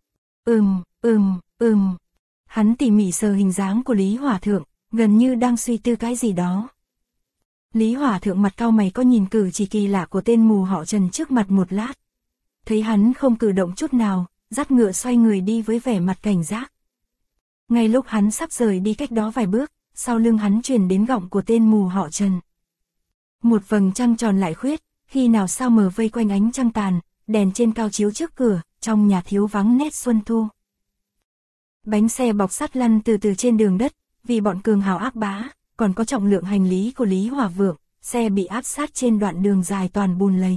Hắn tỉ mỉ sờ hình dáng của Lý Hỏa Thượng, gần như đang suy tư cái gì đó. Lý Hỏa Thượng mặt cau mày có nhìn cử chỉ kỳ lạ của tên mù họ Trần trước mặt một lát. Thấy hắn không cử động chút nào, dắt ngựa xoay người đi với vẻ mặt cảnh giác. Ngay lúc hắn sắp rời đi cách đó vài bước, sau lưng hắn truyền đến giọng của tên mù họ Trần. Một vầng trăng tròn lại khuyết, khi nào sao mờ vây quanh ánh trăng tàn, đèn trên cao chiếu trước cửa, trong nhà thiếu vắng nét xuân thu. Bánh xe bọc sắt lăn từ từ trên đường đất, vì bọn cường hào ác bá, còn có trọng lượng hành lý của Lý Hỏa Vượng, xe bị áp sát trên đoạn đường dài toàn bùn lầy.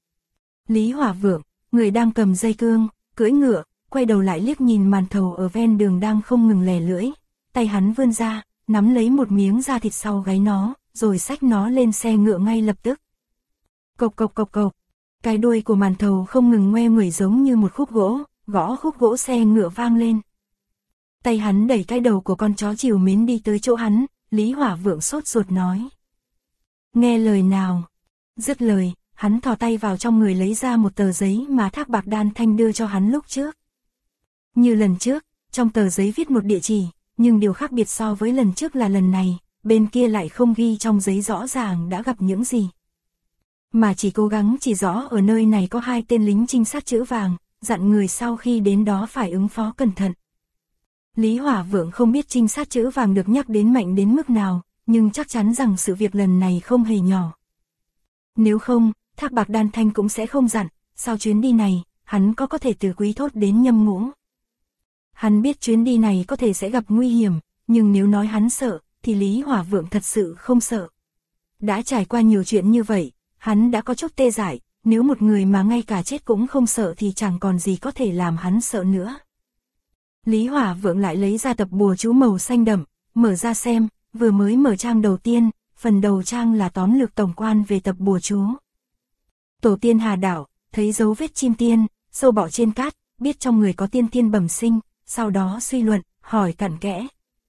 Lý Hỏa Vượng, người đang cầm dây cương, cưỡi ngựa, quay đầu lại liếc nhìn màn thầu ở ven đường đang không ngừng lè lưỡi, tay hắn vươn ra, nắm lấy một miếng da thịt sau gáy nó, rồi xách nó lên xe ngựa ngay lập tức. Cộc cộc cộc cộc, cái đuôi của màn thầu không ngừng ngoe nguẩy giống như một khúc gỗ, gõ khúc gỗ xe ngựa vang lên. Tay hắn đẩy cái đầu của con chó trìu mến đi tới chỗ hắn, Lý Hỏa Vượng sốt ruột nói. Nghe lời nào. Dứt lời, hắn thò tay vào trong người lấy ra một tờ giấy mà Thác Bạc Đan Thanh đưa cho hắn lúc trước. Như lần trước, trong tờ giấy viết một địa chỉ, nhưng điều khác biệt so với lần trước là lần này, bên kia lại không ghi trong giấy rõ ràng đã gặp những gì. Mà chỉ cố gắng chỉ rõ ở nơi này có 2 tên lính trinh sát chữ vàng, dặn người sau khi đến đó phải ứng phó cẩn thận. Lý Hỏa Vượng không biết trinh sát chữ vàng được nhắc đến mạnh đến mức nào, nhưng chắc chắn rằng sự việc lần này không hề nhỏ. Nếu không, Thác Bạc Đan Thanh cũng sẽ không dặn, sau chuyến đi này, hắn có thể từ Quý Thốt đến Nhâm Ngũ. Hắn biết chuyến đi này có thể sẽ gặp nguy hiểm, nhưng nếu nói hắn sợ, thì Lý Hỏa Vượng thật sự không sợ. Đã trải qua nhiều chuyện như vậy, hắn đã có chút tê dại, nếu một người mà ngay cả chết cũng không sợ thì chẳng còn gì có thể làm hắn sợ nữa. Lý Hỏa Vượng lại lấy ra tập bùa chú màu xanh đậm, mở ra xem, vừa mới mở trang đầu tiên, phần đầu trang là tóm lược tổng quan về tập bùa chú. Tổ tiên Hà Đảo, thấy dấu vết chim tiên, sâu bọ trên cát, biết trong người có tiên tiên bẩm sinh, sau đó suy luận, hỏi cặn kẽ.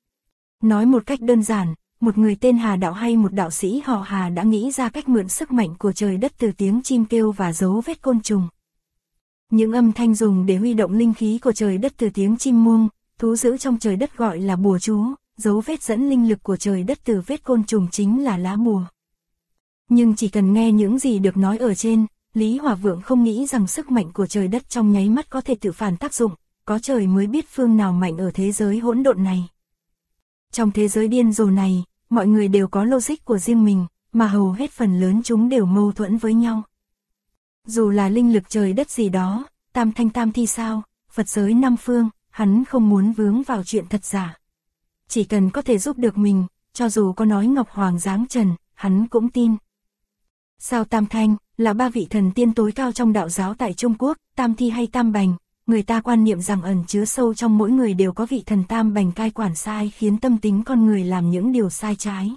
Nói một cách đơn giản, một người tên Hà Đạo hay một đạo sĩ họ Hà đã nghĩ ra cách mượn sức mạnh của trời đất từ tiếng chim kêu và dấu vết côn trùng. Những âm thanh dùng để huy động linh khí của trời đất từ tiếng chim muông, thú dữ trong trời đất gọi là bùa chú, dấu vết dẫn linh lực của trời đất từ vết côn trùng chính là lá bùa. Nhưng chỉ cần nghe những gì được nói ở trên, Lý Hỏa Vượng không nghĩ rằng sức mạnh của trời đất trong nháy mắt có thể tự phản tác dụng, có trời mới biết phương nào mạnh ở thế giới hỗn độn này. Trong thế giới điên rồ này, mọi người đều có logic của riêng mình, mà hầu hết phần lớn chúng đều mâu thuẫn với nhau. Dù là linh lực trời đất gì đó, tam thanh tam thi sao, Phật giới 5 phương, hắn không muốn vướng vào chuyện thật giả. Chỉ cần có thể giúp được mình, cho dù có nói Ngọc Hoàng giáng trần, hắn cũng tin. Sao tam thanh, là 3 vị thần tiên tối cao trong đạo giáo tại Trung Quốc, tam thi hay tam bành, người ta quan niệm rằng ẩn chứa sâu trong mỗi người đều có vị thần tam bành cai quản sai khiến tâm tính con người làm những điều sai trái.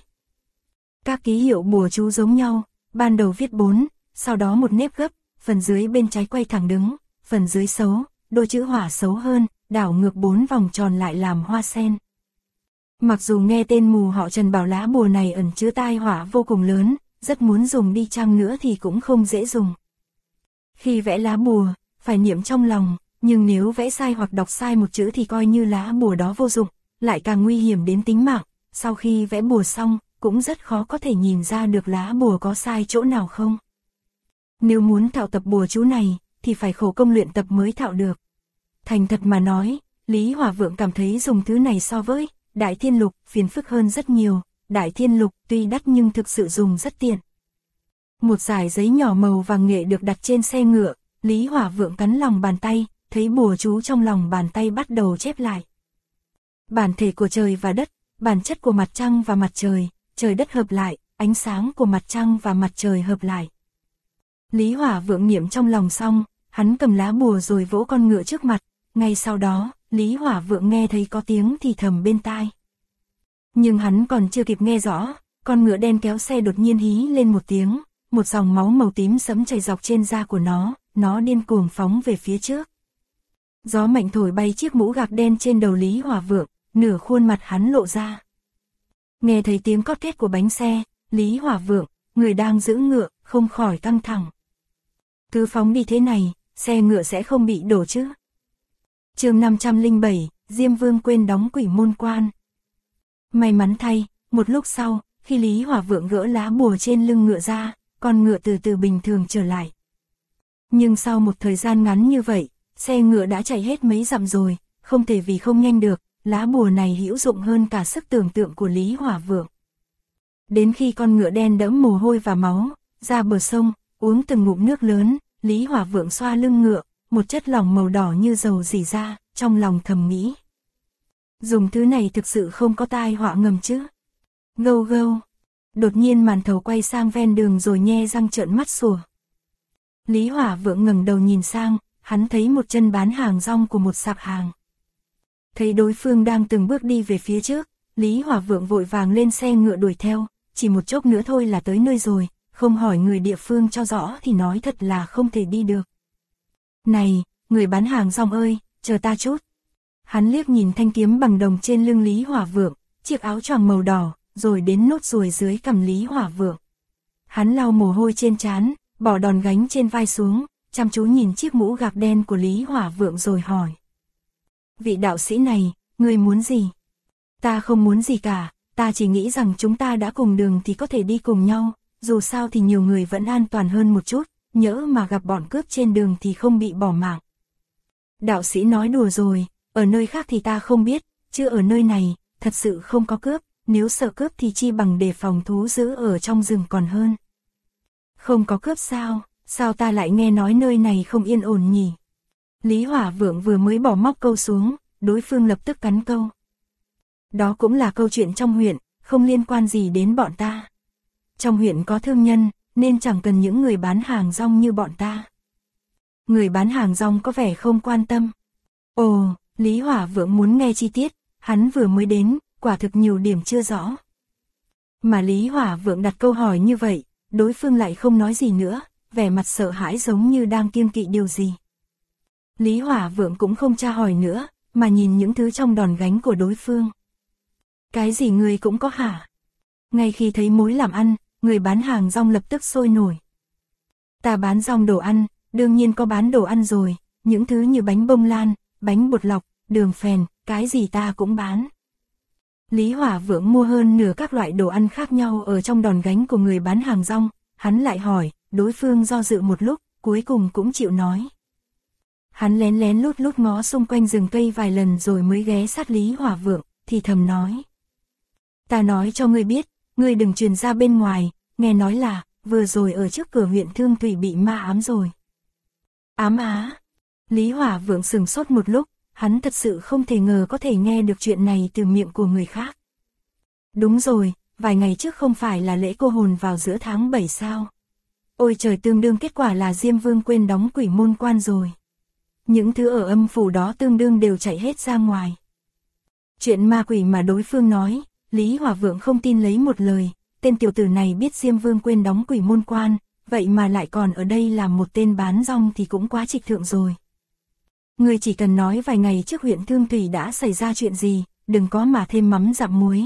Các ký hiệu bùa chú giống nhau, ban đầu viết 4, sau đó một nếp gấp, phần dưới bên trái quay thẳng đứng, phần dưới xấu, đôi chữ hỏa xấu hơn, đảo ngược 4 vòng tròn lại làm hoa sen. Mặc dù nghe tên mù họ Trần bảo lá bùa này ẩn chứa tai họa vô cùng lớn, rất muốn dùng đi chăng nữa thì cũng không dễ dùng. Khi vẽ lá bùa, phải niệm trong lòng, nhưng nếu vẽ sai hoặc đọc sai một chữ thì coi như lá bùa đó vô dụng, lại càng nguy hiểm đến tính mạng. Sau khi vẽ bùa xong, cũng rất khó có thể nhìn ra được lá bùa có sai chỗ nào không. Nếu muốn thạo tập bùa chú này, thì phải khổ công luyện tập mới thạo được. Thành thật mà nói, Lý Hỏa Vượng cảm thấy dùng thứ này so với Đại Thiên Lục phiền phức hơn rất nhiều. Đại Thiên Lục tuy đắt nhưng thực sự dùng rất tiện. Một dải giấy nhỏ màu vàng nghệ được đặt trên xe ngựa, Lý Hỏa Vượng cắn lòng bàn tay, thấy bùa chú trong lòng bàn tay bắt đầu chép lại. Bản thể của trời và đất, bản chất của mặt trăng và mặt trời, trời đất hợp lại, ánh sáng của mặt trăng và mặt trời hợp lại. Lý Hỏa Vượng niệm trong lòng xong, hắn cầm lá bùa rồi vỗ con ngựa trước mặt, ngay sau đó, Lý Hỏa Vượng nghe thấy có tiếng thì thầm bên tai. Nhưng hắn còn chưa kịp nghe rõ, con ngựa đen kéo xe đột nhiên hí lên một tiếng, một dòng máu màu tím sẫm chảy dọc trên da của nó điên cuồng phóng về phía trước. Gió mạnh thổi bay chiếc mũ gạc đen trên đầu Lý Hỏa Vượng, nửa khuôn mặt hắn lộ ra. Nghe thấy tiếng cót két của bánh xe, Lý Hỏa Vượng, người đang giữ ngựa, không khỏi căng thẳng. Cứ phóng đi thế này, xe ngựa sẽ không bị đổ chứ. Chương 507, Diêm Vương quên đóng Quỷ Môn Quan. May mắn thay, một lúc sau, khi Lý Hỏa Vượng gỡ lá bùa trên lưng ngựa ra, con ngựa từ từ bình thường trở lại. Nhưng sau một thời gian ngắn như vậy, xe ngựa đã chạy hết mấy dặm rồi, không thể vì không nhanh được, lá bùa này hữu dụng hơn cả sức tưởng tượng của Lý Hỏa Vượng. Đến khi con ngựa đen đẫm mồ hôi và máu, ra bờ sông, uống từng ngụm nước lớn, Lý Hỏa Vượng xoa lưng ngựa, một chất lỏng màu đỏ như dầu rỉ ra, trong lòng thầm nghĩ. Dùng thứ này thực sự không có tai họa ngầm chứ. Gâu gâu. Đột nhiên màn thầu quay sang ven đường rồi nhe răng trợn mắt sủa. Lý Hỏa Vượng ngẩng đầu nhìn sang, hắn thấy một chân bán hàng rong của một sạp hàng. Thấy đối phương đang từng bước đi về phía trước, Lý Hỏa Vượng vội vàng lên xe ngựa đuổi theo, chỉ một chốc nữa thôi là tới nơi rồi, không hỏi người địa phương cho rõ thì nói thật là không thể đi được. Này, người bán hàng rong ơi, chờ ta chút. Hắn liếc nhìn thanh kiếm bằng đồng trên lưng Lý Hỏa Vượng, chiếc áo choàng màu đỏ, rồi đến nốt ruồi dưới cằm Lý Hỏa Vượng. Hắn lau mồ hôi trên trán, bỏ đòn gánh trên vai xuống, chăm chú nhìn chiếc mũ gạc đen của Lý Hỏa Vượng rồi hỏi. Vị đạo sĩ này, ngươi muốn gì? Ta không muốn gì cả, ta chỉ nghĩ rằng chúng ta đã cùng đường thì có thể đi cùng nhau, dù sao thì nhiều người vẫn an toàn hơn một chút, nhỡ mà gặp bọn cướp trên đường thì không bị bỏ mạng. Đạo sĩ nói đùa rồi, ở nơi khác thì ta không biết, chứ ở nơi này, thật sự không có cướp, nếu sợ cướp thì chi bằng đề phòng thú dữ ở trong rừng còn hơn. Không có cướp sao, sao ta lại nghe nói nơi này không yên ổn nhỉ? Lý Hỏa Vượng vừa mới bỏ móc câu xuống, đối phương lập tức cắn câu. Đó cũng là câu chuyện trong huyện, không liên quan gì đến bọn ta. Trong huyện có thương nhân, nên chẳng cần những người bán hàng rong như bọn ta. Người bán hàng rong có vẻ không quan tâm. Ồ, Lý Hỏa Vượng muốn nghe chi tiết, hắn vừa mới đến, quả thực nhiều điểm chưa rõ. Mà Lý Hỏa Vượng đặt câu hỏi như vậy, đối phương lại không nói gì nữa, vẻ mặt sợ hãi giống như đang kiêng kỵ điều gì. Lý Hỏa Vượng cũng không tra hỏi nữa, mà nhìn những thứ trong đòn gánh của đối phương. Cái gì người cũng có hả? Ngay khi thấy mối làm ăn, người bán hàng rong lập tức sôi nổi. Ta bán rong đồ ăn, đương nhiên có bán đồ ăn rồi, những thứ như bánh bông lan, bánh bột lọc, đường phèn, cái gì ta cũng bán. Lý Hỏa Vượng mua hơn nửa các loại đồ ăn khác nhau ở trong đòn gánh của người bán hàng rong, hắn lại hỏi, đối phương do dự một lúc, cuối cùng cũng chịu nói. Hắn lén lén lút lút ngó xung quanh rừng cây vài lần rồi mới ghé sát Lý Hỏa Vượng, thì thầm nói. Ta nói cho ngươi biết, ngươi đừng truyền ra bên ngoài, nghe nói là, vừa rồi ở trước cửa huyện Thương Thủy bị ma ám rồi. Ám á? Lý Hỏa Vượng sửng sốt một lúc, hắn thật sự không thể ngờ có thể nghe được chuyện này từ miệng của người khác. Đúng rồi, vài ngày trước không phải là lễ cô hồn vào giữa tháng 7 sao? Ôi trời, tương đương kết quả là Diêm Vương quên đóng Quỷ Môn Quan rồi. Những thứ ở âm phủ đó tương đương đều chạy hết ra ngoài. Chuyện ma quỷ mà đối phương nói, Lý Hỏa Vượng không tin lấy một lời, tên tiểu tử này biết Diêm Vương quên đóng Quỷ Môn Quan, vậy mà lại còn ở đây làm một tên bán rong thì cũng quá trịch thượng rồi. Người chỉ cần nói vài ngày trước huyện Thương Thủy đã xảy ra chuyện gì, đừng có mà thêm mắm dặm muối.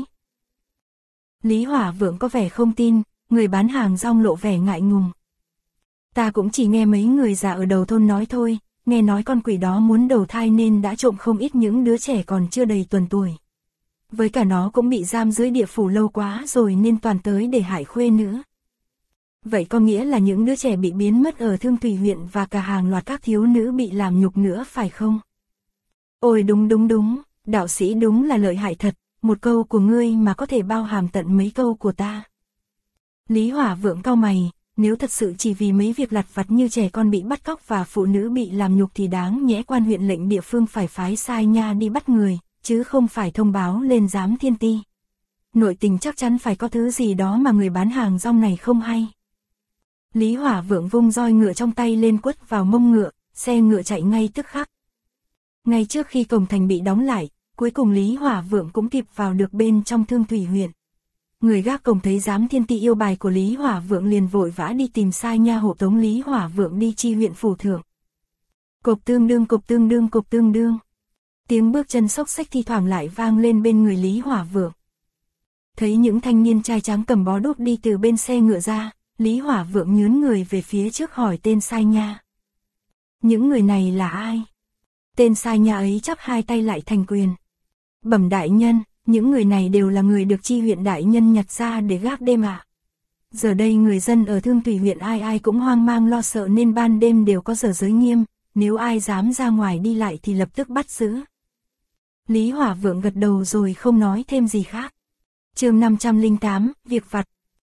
Lý Hỏa Vượng có vẻ không tin, người bán hàng rong lộ vẻ ngại ngùng. Ta cũng chỉ nghe mấy người già ở đầu thôn nói thôi, nghe nói con quỷ đó muốn đầu thai nên đã trộm không ít những đứa trẻ còn chưa đầy tuần tuổi. Với cả nó cũng bị giam dưới địa phủ lâu quá rồi nên toàn tới để hại khuê nữa. Vậy có nghĩa là những đứa trẻ bị biến mất ở Thương Thủy huyện và cả hàng loạt các thiếu nữ bị làm nhục nữa phải không? Ôi đúng, đạo sĩ đúng là lợi hại thật, một câu của ngươi mà có thể bao hàm tận mấy câu của ta. Lý Hỏa Vượng cau mày, nếu thật sự chỉ vì mấy việc lặt vặt như trẻ con bị bắt cóc và phụ nữ bị làm nhục thì đáng nhẽ quan huyện lệnh địa phương phải phái sai nha đi bắt người, chứ không phải thông báo lên giám thiên ti. Nội tình chắc chắn phải có thứ gì đó mà người bán hàng rong này không hay. Lý Hỏa Vượng vung roi ngựa trong tay lên quất vào mông ngựa, xe ngựa chạy ngay tức khắc. Ngay trước khi cổng thành bị đóng lại, cuối cùng Lý Hỏa Vượng cũng kịp vào được bên trong Thương Thủy huyện. Người gác cổng thấy giám thiên ti yêu bài của Lý Hỏa Vượng liền vội vã đi tìm sai nha hộ tống Lý Hỏa Vượng đi chi huyện phủ thượng. Cộp tương đương. Tiếng bước chân xốc xách thi thoảng lại vang lên bên người Lý Hỏa Vượng. Thấy những thanh niên trai tráng cầm bó đuốc đi từ bên xe ngựa ra, Lý Hỏa Vượng nhướng người về phía trước hỏi tên sai nha. Những người này là ai? Tên sai nha ấy chắp hai tay lại thành quyền. Bẩm đại nhân, những người này đều là người được chi huyện đại nhân nhặt ra để gác đêm ạ. Giờ đây người dân ở Thương Thủy huyện ai ai cũng hoang mang lo sợ nên ban đêm đều có giờ giới nghiêm, nếu ai dám ra ngoài đi lại thì lập tức bắt giữ. Lý Hỏa Vượng gật đầu rồi không nói thêm gì khác. Chương 508, việc vặt.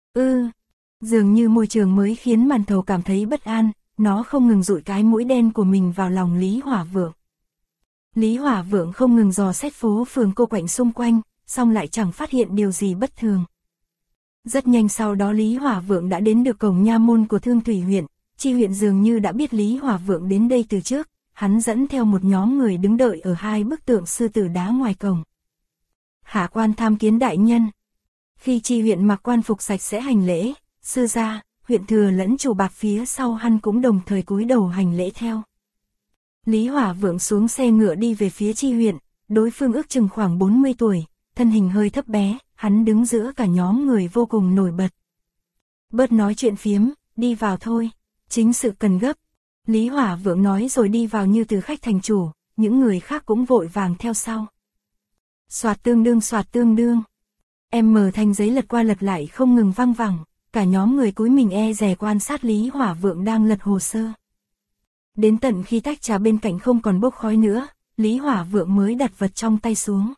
Dường như môi trường mới khiến màn thầu cảm thấy bất an, nó không ngừng dụi cái mũi đen của mình vào lòng Lý Hỏa Vượng. Lý Hỏa Vượng không ngừng dò xét phố phường cô quạnh xung quanh, song lại chẳng phát hiện điều gì bất thường. Rất nhanh sau đó Lý Hỏa Vượng đã đến được cổng nha môn của Thương Thủy huyện, chi huyện dường như đã biết Lý Hỏa Vượng đến đây từ trước, hắn dẫn theo một nhóm người đứng đợi ở hai bức tượng sư tử đá ngoài cổng. Hạ quan tham kiến đại nhân. Khi chi huyện mặc quan phục sạch sẽ hành lễ, sư gia, huyện thừa lẫn chủ bạc phía sau hắn cũng đồng thời cúi đầu hành lễ theo. Lý Hỏa Vượng xuống xe ngựa đi về phía chi huyện, đối phương ước chừng khoảng 40 tuổi, thân hình hơi thấp bé, hắn đứng giữa cả nhóm người vô cùng nổi bật. Bớt nói chuyện phiếm, đi vào thôi, chính sự cần gấp. Lý Hỏa Vượng nói rồi đi vào như từ khách thành chủ, những người khác cũng vội vàng theo sau. Soạt tương đương. Em mở thành giấy lật qua lật lại không ngừng văng vẳng, cả nhóm người cúi mình e dè quan sát Lý Hỏa Vượng đang lật hồ sơ. Đến tận khi tách trà bên cạnh không còn bốc khói nữa, Lý Hỏa Vượng mới đặt vật trong tay xuống.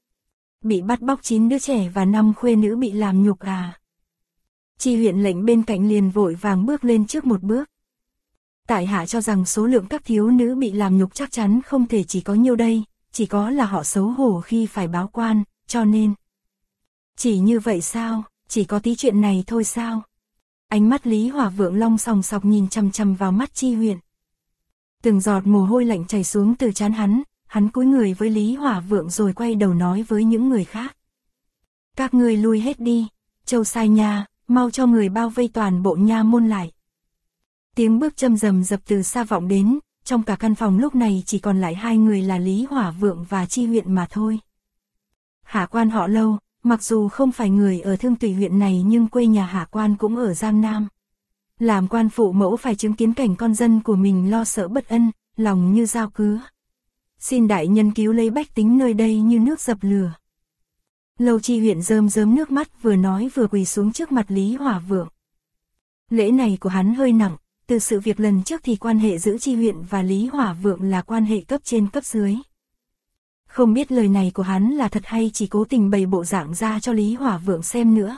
Bị bắt bóc 9 đứa trẻ và 5 khuê nữ bị làm nhục à? Chi huyện lệnh bên cạnh liền vội vàng bước lên trước một bước. Tại hạ cho rằng số lượng các thiếu nữ bị làm nhục chắc chắn không thể chỉ có nhiêu đây, chỉ có là họ xấu hổ khi phải báo quan, cho nên. Chỉ như vậy sao, chỉ có tí chuyện này thôi sao? Ánh mắt Lý Hỏa Vượng long sòng sọc nhìn chằm chằm vào mắt chi huyện. Từng giọt mồ hôi lạnh chảy xuống từ trán hắn cúi người với Lý Hỏa Vượng rồi quay đầu nói với những người khác. Các ngươi lui hết đi, Châu sai nha, mau cho người bao vây toàn bộ nha môn lại. Tiếng bước châm rầm rập từ xa vọng đến, trong cả căn phòng lúc này chỉ còn lại hai người là Lý Hỏa Vượng và chi huyện mà thôi. Hạ quan họ Lâu, mặc dù không phải người ở Thương Thủy huyện này nhưng quê nhà hạ quan cũng ở Giang Nam. Làm quan phụ mẫu phải chứng kiến cảnh con dân của mình lo sợ bất ân, lòng như dao cứa. Xin đại nhân cứu lấy bách tính nơi đây như nước dập lửa. Lâu chi huyện rơm rớm nước mắt vừa nói vừa quỳ xuống trước mặt Lý Hỏa Vượng. Lễ này của hắn hơi nặng, từ sự việc lần trước thì quan hệ giữa chi huyện và Lý Hỏa Vượng là quan hệ cấp trên cấp dưới. Không biết lời này của hắn là thật hay chỉ cố tình bày bộ dạng ra cho Lý Hỏa Vượng xem nữa.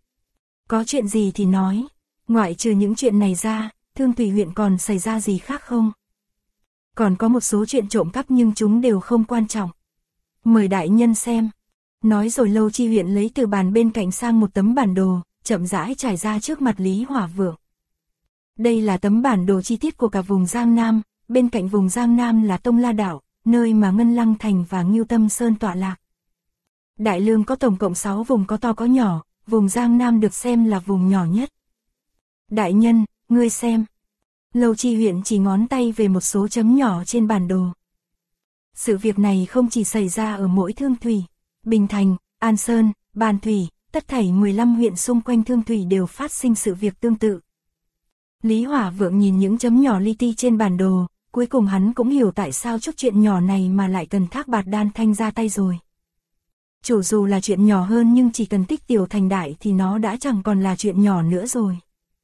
Có chuyện gì thì nói, ngoại trừ những chuyện này ra, Thương Thủy huyện còn xảy ra gì khác không? Còn có một số chuyện trộm cắp nhưng chúng đều không quan trọng. Mời đại nhân xem. Nói rồi Lâu chi huyện lấy từ bàn bên cạnh sang một tấm bản đồ, chậm rãi trải ra trước mặt Lý Hỏa Vượng. Đây là tấm bản đồ chi tiết của cả vùng Giang Nam, bên cạnh vùng Giang Nam là Tông La Đảo, nơi mà Ngân Lăng Thành và Ngưu Tâm Sơn tọa lạc. Đại Lương có tổng cộng 6 vùng có to có nhỏ, vùng Giang Nam được xem là vùng nhỏ nhất. Đại nhân, ngươi xem. Lâu chi huyện chỉ ngón tay về một số chấm nhỏ trên bản đồ. Sự việc này không chỉ xảy ra ở mỗi Thương Thủy. Bình Thành, An Sơn, Bàn Thủy, tất thảy 15 huyện xung quanh Thương Thủy đều phát sinh sự việc tương tự. Lý Hỏa Vượng nhìn những chấm nhỏ li ti trên bản đồ, cuối cùng hắn cũng hiểu tại sao chút chuyện nhỏ này mà lại cần Thác Bạt Đan Thanh ra tay rồi. Chủ dù là chuyện nhỏ hơn nhưng chỉ cần tích tiểu thành đại thì nó đã chẳng còn là chuyện nhỏ nữa rồi.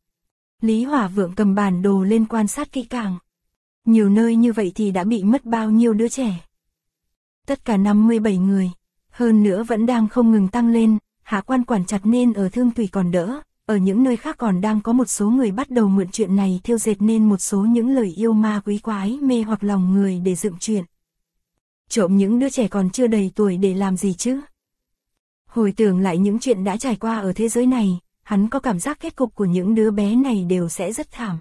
Lý Hỏa Vượng cầm bản đồ lên quan sát kỹ càng. Nhiều nơi như vậy thì đã bị mất bao nhiêu đứa trẻ. Tất cả 57 người, hơn nữa vẫn đang không ngừng tăng lên, hạ quan quản chặt nên ở Thương Thủy còn đỡ, ở những nơi khác còn đang có một số người bắt đầu mượn chuyện này thêu dệt nên một số những lời yêu ma quý quái mê hoặc lòng người để dựng chuyện. Trộm những đứa trẻ còn chưa đầy tuổi để làm gì chứ? Hồi tưởng lại những chuyện đã trải qua ở thế giới này, hắn có cảm giác kết cục của những đứa bé này đều sẽ rất thảm.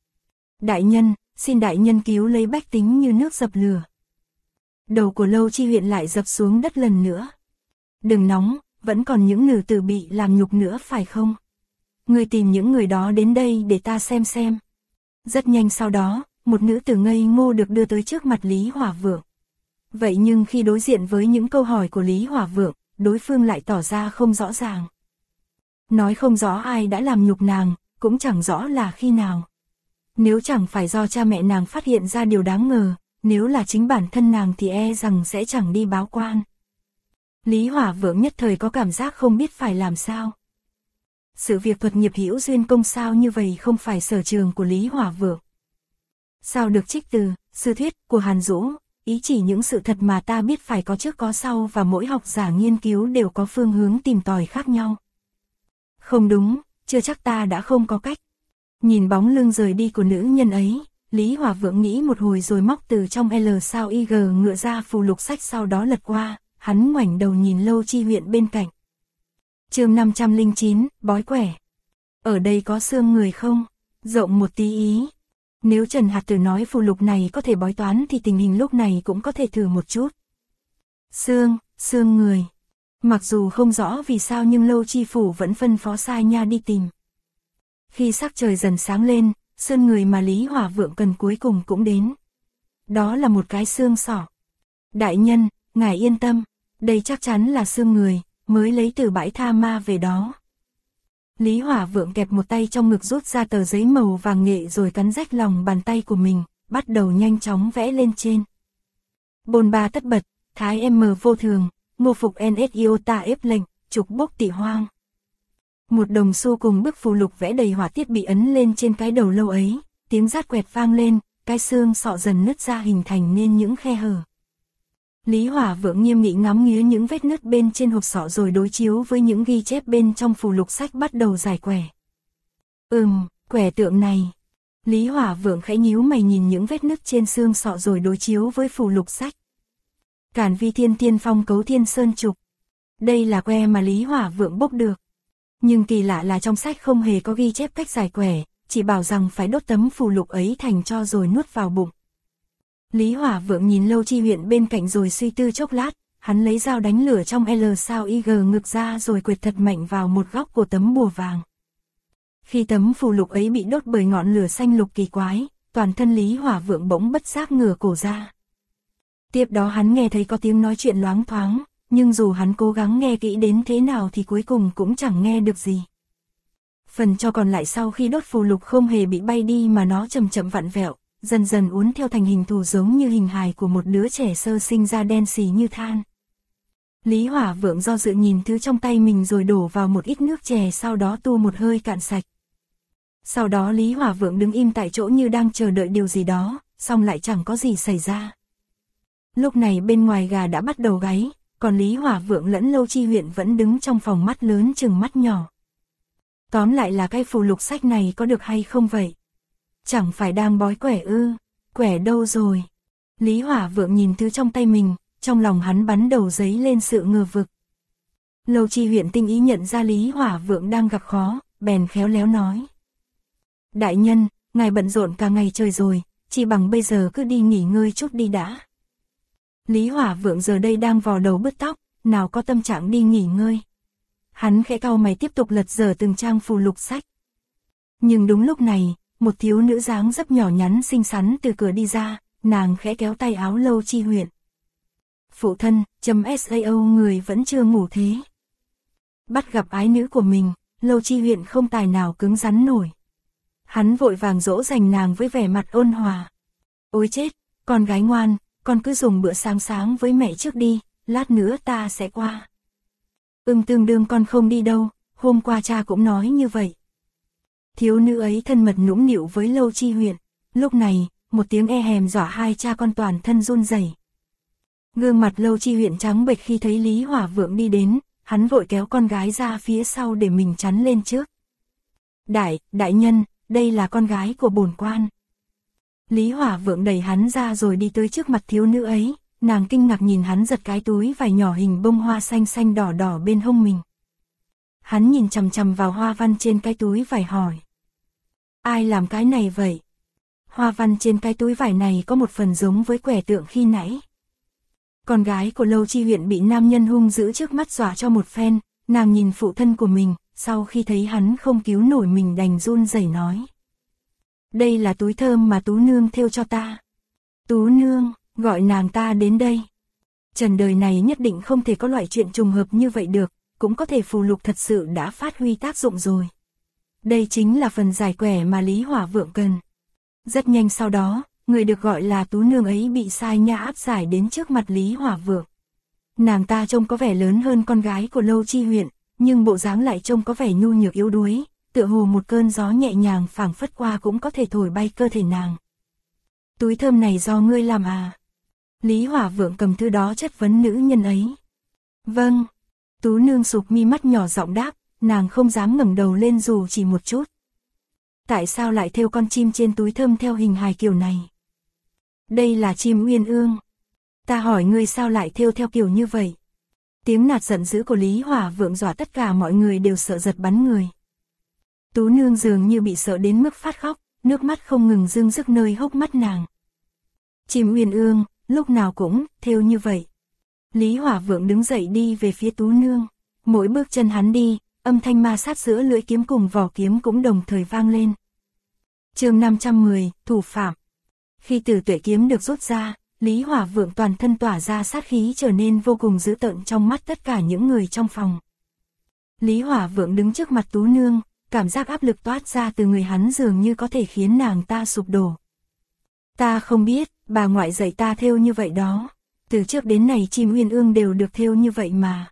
Đại nhân, xin đại nhân cứu lấy bách tính như nước dập lửa. Đầu của Lâu Chi huyện lại dập xuống đất lần nữa. Đừng nóng, vẫn còn những nữ tử bị làm nhục nữa phải không? Người tìm những người đó đến đây để ta xem. Rất nhanh sau đó, một nữ tử ngây ngô được đưa tới trước mặt Lý Hỏa Vượng. Vậy nhưng khi đối diện với những câu hỏi của Lý Hỏa Vượng, đối phương lại tỏ ra không rõ ràng. Nói không rõ ai đã làm nhục nàng, cũng chẳng rõ là khi nào. Nếu chẳng phải do cha mẹ nàng phát hiện ra điều đáng ngờ, nếu là chính bản thân nàng thì e rằng sẽ chẳng đi báo quan. Lý Hỏa Vượng nhất thời có cảm giác không biết phải làm sao. Sự việc thuật nghiệp hữu duyên công sao như vậy không phải sở trường của Lý Hỏa Vượng. Sao được trích từ, sư thuyết của Hàn Dũ, ý chỉ những sự thật mà ta biết phải có trước có sau và mỗi học giả nghiên cứu đều có phương hướng tìm tòi khác nhau. Không đúng, chưa chắc ta đã không có cách. Nhìn bóng lưng rời đi của nữ nhân ấy, Lý Hỏa Vượng nghĩ một hồi rồi móc từ trong L sao IG ngựa ra phù lục sách sau đó lật qua, hắn ngoảnh đầu nhìn Lâu Chi huyện bên cạnh. Chương 509, bói quẻ. Ở đây có xương người không? Rộng một tí ý. Nếu Trần Hạt Tử nói phù lục này có thể bói toán thì tình hình lúc này cũng có thể thử một chút. Xương người. Mặc dù không rõ vì sao nhưng Lâu Chi phủ vẫn phân phó sai nha đi tìm. Khi sắc trời dần sáng lên, xương người mà Lý Hỏa Vượng cần cuối cùng cũng đến. Đó là một cái xương sọ. Đại nhân, ngài yên tâm, đây chắc chắn là xương người, mới lấy từ bãi tha ma về đó. Lý Hỏa Vượng kẹp một tay trong ngực rút ra tờ giấy màu vàng nghệ rồi cắn rách lòng bàn tay của mình, bắt đầu nhanh chóng vẽ lên trên. Bồn ba tất bật, thái M vô thường, ngô phục NSIOTA ép lệnh, trục bốc tỉ hoang. Một đồng xu cùng bức phù lục vẽ đầy hỏa tiết bị ấn lên trên cái đầu lâu ấy, tiếng rát quẹt vang lên, cái xương sọ dần nứt ra hình thành nên những khe hở. Lý Hỏa Vượng nghiêm nghị ngắm nghía những vết nứt bên trên hộp sọ rồi đối chiếu với những ghi chép bên trong phù lục sách bắt đầu giải quẻ. Quẻ tượng này. Lý Hỏa Vượng khẽ nhíu mày nhìn những vết nứt trên xương sọ rồi đối chiếu với phù lục sách. Cản vi thiên tiên phong cấu thiên sơn trục. Đây là que mà Lý Hỏa Vượng bốc được. Nhưng kỳ lạ là trong sách không hề có ghi chép cách giải quẻ, chỉ bảo rằng phải đốt tấm phù lục ấy thành tro rồi nuốt vào bụng. Lý Hỏa Vượng nhìn Lâu Chi huyện bên cạnh rồi suy tư chốc lát, hắn lấy dao đánh lửa trong L sao IG ngực ra rồi quệt thật mạnh vào một góc của tấm bùa vàng. Khi tấm phù lục ấy bị đốt bởi ngọn lửa xanh lục kỳ quái, toàn thân Lý Hỏa Vượng bỗng bất giác ngửa cổ ra. Tiếp đó hắn nghe thấy có tiếng nói chuyện loáng thoáng, nhưng dù hắn cố gắng nghe kỹ đến thế nào thì cuối cùng cũng chẳng nghe được gì. Phần cho còn lại sau khi đốt phù lục không hề bị bay đi mà nó chậm chậm vặn vẹo, dần dần uốn theo thành hình thù giống như hình hài của một đứa trẻ sơ sinh ra đen xì như than. Lý Hỏa Vượng do dự nhìn thứ trong tay mình rồi đổ vào một ít nước chè sau đó tu một hơi cạn sạch. Sau đó Lý Hỏa Vượng đứng im tại chỗ như đang chờ đợi điều gì đó, xong lại chẳng có gì xảy ra. Lúc này bên ngoài gà đã bắt đầu gáy, còn Lý Hỏa Vượng lẫn Lâu Chi huyện vẫn đứng trong phòng mắt lớn chừng mắt nhỏ. Tóm lại là cái phù lục sách này có được hay không vậy? Chẳng phải đang bói quẻ ư? Quẻ đâu rồi? Lý Hỏa Vượng nhìn thứ trong tay mình, trong lòng hắn bắn đầu giấy lên sự ngờ vực. Lâu Chi huyện tinh ý nhận ra Lý Hỏa Vượng đang gặp khó, bèn khéo léo nói. Đại nhân, ngài bận rộn cả ngày trời rồi, chỉ bằng bây giờ cứ đi nghỉ ngơi chút đi đã. Lý Hỏa Vượng giờ đây đang vò đầu bứt tóc, nào có tâm trạng đi nghỉ ngơi. Hắn khẽ cau mày tiếp tục lật dở từng trang phù lục sách. Nhưng đúng lúc này, một thiếu nữ dáng dấp nhỏ nhắn xinh xắn từ cửa đi ra, nàng khẽ kéo tay áo Lâu Chi huyện. phụ thân, sao người vẫn chưa ngủ thế. Bắt gặp ái nữ của mình, Lâu Chi Huyện không tài nào cứng rắn nổi. Hắn vội vàng dỗ dành nàng với vẻ mặt ôn hòa. Ôi chết, con gái ngoan, con cứ dùng bữa sáng sáng với mẹ trước đi, lát nữa ta sẽ qua. Tương đương con không đi đâu, hôm qua cha cũng nói như vậy. Thiếu nữ ấy thân mật nũng nịu với Lâu Chi Huyện, lúc này, một tiếng e hèm dọa hai cha con toàn thân run rẩy. Gương mặt Lâu Chi Huyện trắng bệch khi thấy Lý Hỏa Vượng đi đến, hắn vội kéo con gái ra phía sau để mình chắn lên trước. Đại nhân, đây là con gái của bổn quan. Lý Hỏa Vượng đẩy hắn ra rồi đi tới trước mặt thiếu nữ ấy, nàng kinh ngạc nhìn hắn giật cái túi vải nhỏ hình bông hoa xanh xanh đỏ đỏ bên hông mình. Hắn nhìn chằm chằm vào hoa văn trên cái túi vải hỏi. Ai làm cái này vậy? Hoa văn trên cái túi vải này có một phần giống với quẻ tượng khi nãy. Con gái của Lâu Chi Huyện bị nam nhân hung dữ trước mắt dọa cho một phen, nàng nhìn phụ thân của mình, sau khi thấy hắn không cứu nổi mình đành run rẩy nói. Đây là túi thơm mà Tú Nương thêu cho ta. Tú Nương, gọi nàng ta đến đây. Trần đời này nhất định không thể có loại chuyện trùng hợp như vậy được, cũng có thể phù lục thật sự đã phát huy tác dụng rồi. Đây chính là phần giải quẻ mà Lý Hỏa Vượng cần. Rất nhanh sau đó, người được gọi là Tú Nương ấy bị sai nha áp giải đến trước mặt Lý Hỏa Vượng. Nàng ta trông có vẻ lớn hơn con gái của Lâu Chi Huyện, nhưng bộ dáng lại trông có vẻ nhu nhược yếu đuối, tựa hồ một cơn gió nhẹ nhàng phảng phất qua cũng có thể thổi bay cơ thể nàng. Túi thơm này do ngươi làm à? Lý Hỏa Vượng cầm thứ đó chất vấn nữ nhân ấy. Vâng. Tú Nương sụp mi mắt nhỏ giọng đáp, nàng không dám ngẩng đầu lên dù chỉ một chút. Tại sao lại thêu con chim trên túi thơm theo hình hài kiểu này? Đây là chim uyên ương. Ta hỏi ngươi sao lại thêu theo kiểu như vậy? Tiếng nạt giận dữ của Lý Hỏa Vượng dọa tất cả mọi người đều sợ giật bắn người. Tú Nương dường như bị sợ đến mức phát khóc, nước mắt không ngừng rưng rức nơi hốc mắt nàng. Chim uyên ương, lúc nào cũng thêu như vậy. Lý Hỏa Vượng đứng dậy đi về phía Tú Nương. Mỗi bước chân hắn đi, âm thanh ma sát giữa lưỡi kiếm cùng vỏ kiếm cũng đồng thời vang lên. Chương 510, thủ phạm. Khi Tử Tuệ kiếm được rút ra, Lý Hỏa Vượng toàn thân tỏa ra sát khí trở nên vô cùng dữ tợn trong mắt tất cả những người trong phòng. Lý Hỏa Vượng đứng trước mặt Tú Nương, cảm giác áp lực toát ra từ người hắn dường như có thể khiến nàng ta sụp đổ. Ta không biết, bà ngoại dạy ta thêu như vậy đó. Từ trước đến nay chim uyên ương đều được thêu như vậy mà.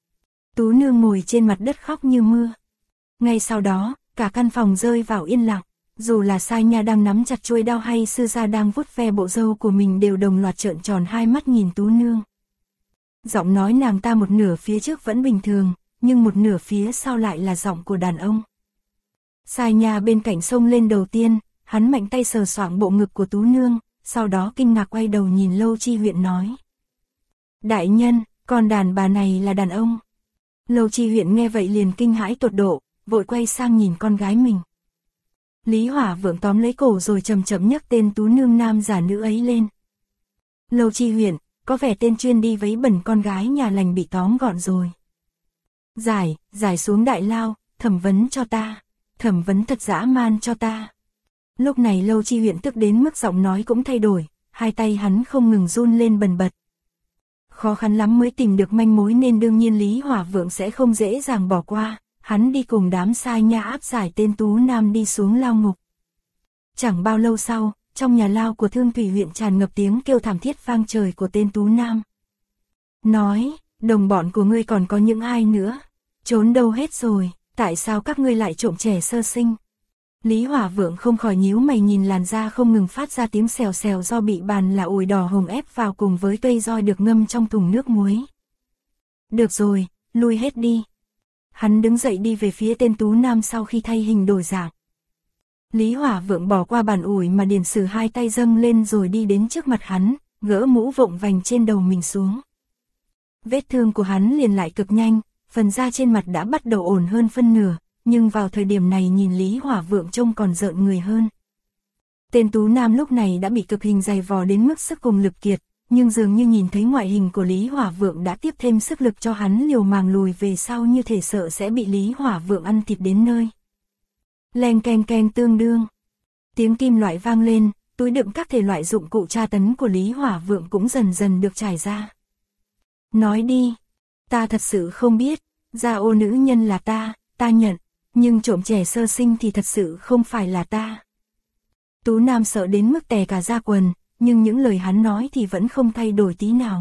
Tú Nương ngồi trên mặt đất khóc như mưa. Ngay sau đó, cả căn phòng rơi vào yên lặng. Dù là Sai Nha đang nắm chặt chuôi đao hay Sư Gia đang vuốt ve bộ râu của mình đều đồng loạt trợn tròn hai mắt nhìn Tú Nương. Giọng nói nàng ta một nửa phía trước vẫn bình thường, nhưng một nửa phía sau lại là giọng của đàn ông. Sai Nha bên cạnh xông lên đầu tiên, hắn mạnh tay sờ soạng bộ ngực của Tú Nương, sau đó kinh ngạc quay đầu nhìn Lâu Chi Huyện nói. Đại nhân, con đàn bà này là đàn ông. Lâu Chi Huyện nghe vậy liền kinh hãi tột độ, vội quay sang nhìn con gái mình. Lý Hỏa Vượng tóm lấy cổ rồi chậm chậm nhấc tên Tú Nương nam giả nữ ấy lên. Lâu Chi Huyện, có vẻ tên chuyên đi vấy bẩn con gái nhà lành bị tóm gọn rồi. Giải xuống đại lao, thẩm vấn cho ta, thẩm vấn thật dã man cho ta. Lúc này Lâu Chi Huyện tức đến mức giọng nói cũng thay đổi, hai tay hắn không ngừng run lên bần bật. Khó khăn lắm mới tìm được manh mối nên đương nhiên Lý Hỏa Vượng sẽ không dễ dàng bỏ qua, hắn đi cùng đám Sai Nha áp giải tên Tú Nam đi xuống lao ngục. Chẳng bao lâu sau, trong nhà lao của Thương Thủy huyện tràn ngập tiếng kêu thảm thiết vang trời của tên Tú Nam. Nói, đồng bọn của ngươi còn có những ai nữa? Trốn đâu hết rồi, tại sao các ngươi lại trộm trẻ sơ sinh? Lý Hỏa Vượng không khỏi nhíu mày nhìn làn da không ngừng phát ra tiếng xèo xèo do bị bàn là ổi đỏ hồng ép vào cùng với cây roi được ngâm trong thùng nước muối. Được rồi, lui hết đi. Hắn đứng dậy đi về phía tên Tú Nam sau khi thay hình đổi dạng. Lý Hỏa Vượng bỏ qua bàn ủi mà điền sử hai tay dâng lên rồi đi đến trước mặt hắn, gỡ mũ vụng vành trên đầu mình xuống. Vết thương của hắn liền lại cực nhanh, phần da trên mặt đã bắt đầu ổn hơn phân nửa, nhưng vào thời điểm này nhìn Lý Hỏa Vượng trông còn rợn người hơn. Tên Tú Nam lúc này đã bị cực hình dày vò đến mức sức cùng lực kiệt, nhưng dường như nhìn thấy ngoại hình của Lý Hỏa Vượng đã tiếp thêm sức lực cho hắn liều màng lùi về sau như thể sợ sẽ bị Lý Hỏa Vượng ăn thịt đến nơi. Leng keng keng tương đương. Tiếng kim loại vang lên, túi đựng các thể loại dụng cụ tra tấn của Lý Hỏa Vượng cũng dần dần được trải ra. Nói đi. Ta thật sự không biết, gia ô nữ nhân là ta nhận, nhưng trộm trẻ sơ sinh thì thật sự không phải là ta. Tú Nam sợ đến mức tè cả da quần, nhưng những lời hắn nói thì vẫn không thay đổi tí nào.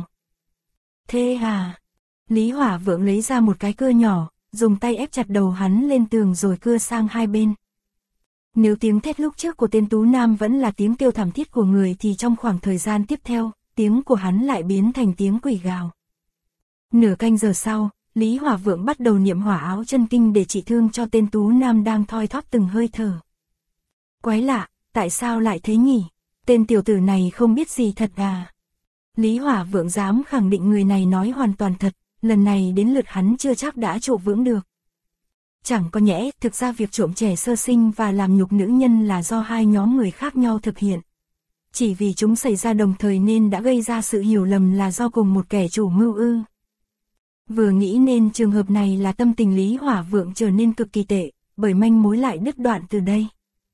Thế à? Lý Hỏa Vượng lấy ra một cái cưa nhỏ, dùng tay ép chặt đầu hắn lên tường rồi cưa sang hai bên. Nếu tiếng thét lúc trước của tên Tú Nam vẫn là tiếng kêu thảm thiết của người thì trong khoảng thời gian tiếp theo, tiếng của hắn lại biến thành tiếng quỷ gào. Nửa canh giờ sau, Lý Hỏa Vượng bắt đầu niệm hỏa áo chân kinh để trị thương cho tên Tú Nam đang thoi thóp từng hơi thở. Quái lạ, tại sao lại thế nhỉ? Tên tiểu tử này không biết gì thật à? Lý Hỏa Vượng dám khẳng định người này nói hoàn toàn thật, lần này đến lượt hắn chưa chắc đã trụ vững được. Chẳng có nhẽ, thực ra việc trộm trẻ sơ sinh và làm nhục nữ nhân là do hai nhóm người khác nhau thực hiện. Chỉ vì chúng xảy ra đồng thời nên đã gây ra sự hiểu lầm là do cùng một kẻ chủ mưu ư. Vừa nghĩ nên trường hợp này là tâm tình Lý Hỏa Vượng trở nên cực kỳ tệ, bởi manh mối lại đứt đoạn từ đây.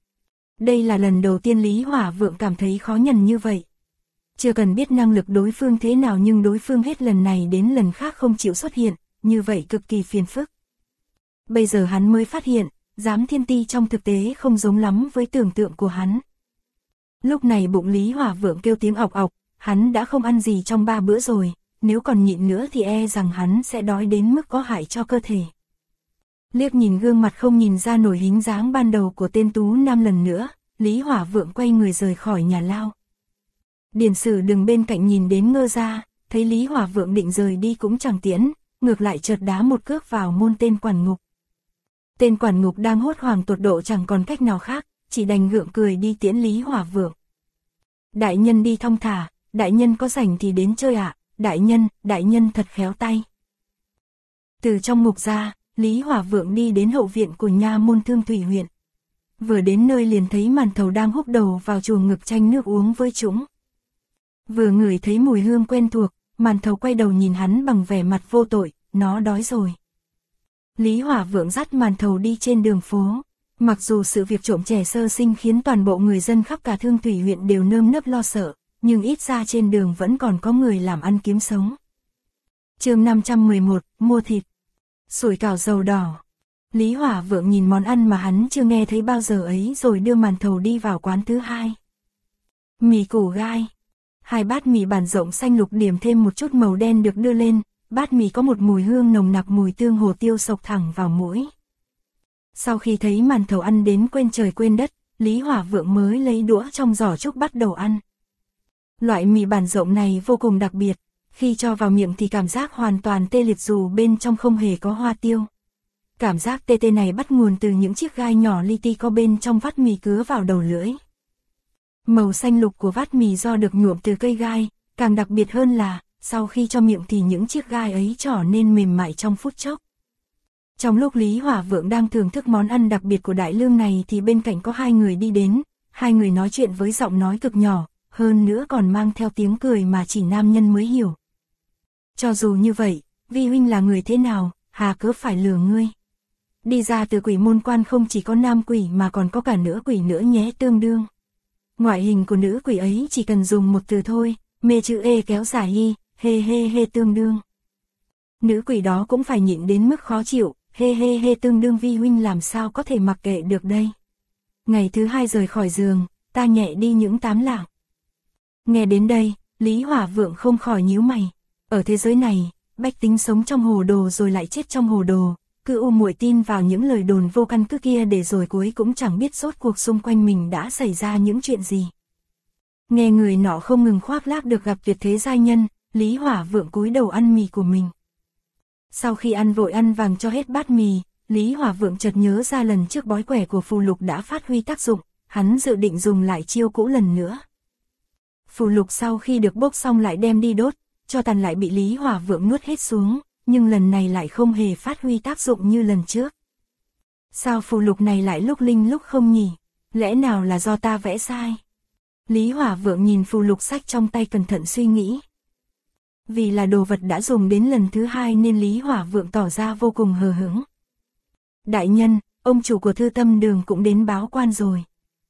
Đây là lần đầu tiên Lý Hỏa Vượng cảm thấy khó nhằn như vậy. Chưa cần biết năng lực đối phương thế nào nhưng đối phương hết lần này đến lần khác không chịu xuất hiện, như vậy cực kỳ phiền phức. Bây giờ hắn mới phát hiện, Giám Thiên Ti trong thực tế không giống lắm với tưởng tượng của hắn. Lúc này bụng Lý Hỏa Vượng kêu tiếng ọc ọc, hắn đã không ăn gì trong 3 bữa rồi, nếu còn nhịn nữa thì e rằng hắn sẽ đói đến mức có hại cho cơ thể. Liếc nhìn gương mặt không nhìn ra nổi hình dáng ban đầu của tên Tú Nam lần nữa, Lý Hỏa Vượng quay người rời khỏi nhà lao. Điền Sử đứng bên cạnh nhìn đến ngơ ra, thấy Lý Hỏa Vượng định rời đi cũng chẳng tiễn, ngược lại chợt đá một cước vào môn tên quản ngục. Tên quản ngục đang hốt hoảng tột độ chẳng còn cách nào khác, chỉ đành gượng cười đi tiễn Lý Hỏa Vượng. Đại nhân đi thong thả, đại nhân có rảnh thì đến chơi ạ, đại nhân thật khéo tay. Từ trong ngục ra, Lý Hỏa Vượng đi đến hậu viện của nha môn Thương Thủy huyện. Vừa đến nơi liền thấy Màn Thầu đang húc đầu vào chuồng ngực tranh nước uống với chúng. Vừa ngửi thấy mùi hương quen thuộc, Màn Thầu quay đầu nhìn hắn bằng vẻ mặt vô tội, nó đói rồi. Lý Hỏa Vượng dắt Màn Thầu đi trên đường phố. Mặc dù sự việc trộm trẻ sơ sinh khiến toàn bộ người dân khắp cả Thương Thủy huyện đều nơm nớp lo sợ, nhưng ít ra trên đường vẫn còn có người làm ăn kiếm sống. Chương 511, mua thịt. Sủi cảo dầu đỏ. Lý Hỏa Vượng nhìn món ăn mà hắn chưa nghe thấy bao giờ ấy rồi đưa Màn Thầu đi vào quán thứ hai. Mì củ gai. 2 bát mì bản rộng xanh lục điểm thêm một chút màu đen được đưa lên, bát mì có một mùi hương nồng nặc mùi tương hồ tiêu xộc thẳng vào mũi. Sau khi thấy Màn Thầu ăn đến quên trời quên đất, Lý Hỏa Vượng mới lấy đũa trong giỏ trúc bắt đầu ăn. Loại mì bản rộng này vô cùng đặc biệt, khi cho vào miệng thì cảm giác hoàn toàn tê liệt dù bên trong không hề có hoa tiêu. Cảm giác tê tê này bắt nguồn từ những chiếc gai nhỏ li ti có bên trong vắt mì cứa vào đầu lưỡi. Màu xanh lục của vắt mì do được nhuộm từ cây gai, càng đặc biệt hơn là, sau khi cho miệng thì những chiếc gai ấy trở nên mềm mại trong phút chốc. Trong lúc Lý Hỏa Vượng đang thưởng thức món ăn đặc biệt của đại lương này thì bên cạnh có 2 người đi đến, 2 người nói chuyện với giọng nói cực nhỏ, hơn nữa còn mang theo tiếng cười mà chỉ nam nhân mới hiểu. Cho dù như vậy, Vi huynh là người thế nào, hà cớ phải lừa ngươi. Đi ra từ quỷ môn quan không chỉ có nam quỷ mà còn có cả nữ quỷ nữa nhé tương đương. Ngoại hình của nữ quỷ ấy chỉ cần dùng một từ thôi, mê chữ e kéo dài hi, he tương đương. Nữ quỷ đó cũng phải nhịn đến mức khó chịu, he tương đương Vi huynh làm sao có thể mặc kệ được đây. Ngày thứ 2 rời khỏi giường, ta nhẹ đi những 8 lạng. Nghe đến đây, Lý Hỏa Vượng không khỏi nhíu mày. Ở thế giới này, bách tính sống trong hồ đồ rồi lại chết trong hồ đồ, cứ muội tin vào những lời đồn vô căn cứ kia để rồi cuối cũng chẳng biết rốt cuộc xung quanh mình đã xảy ra những chuyện gì. Nghe người nọ không ngừng khoác lác được gặp tuyệt thế giai nhân, Lý Hỏa Vượng cúi đầu ăn mì của mình. Sau khi ăn vội ăn vàng cho hết bát mì, Lý Hỏa Vượng chợt nhớ ra lần trước bói quẻ của phù lục đã phát huy tác dụng, hắn dự định dùng lại chiêu cũ lần nữa. Phù lục sau khi được bốc xong lại đem đi đốt, cho tàn lại bị Lý Hỏa Vượng nuốt hết xuống, nhưng lần này lại không hề phát huy tác dụng như lần trước. Sao phù lục này lại lúc linh lúc không nhỉ? Lẽ nào là do ta vẽ sai? Lý Hỏa Vượng nhìn phù lục sách trong tay cẩn thận suy nghĩ. Vì là đồ vật đã dùng đến lần thứ 2 nên Lý Hỏa Vượng tỏ ra vô cùng hờ hững. Đại nhân, ông chủ của Thư Tâm Đường cũng đến báo quan rồi.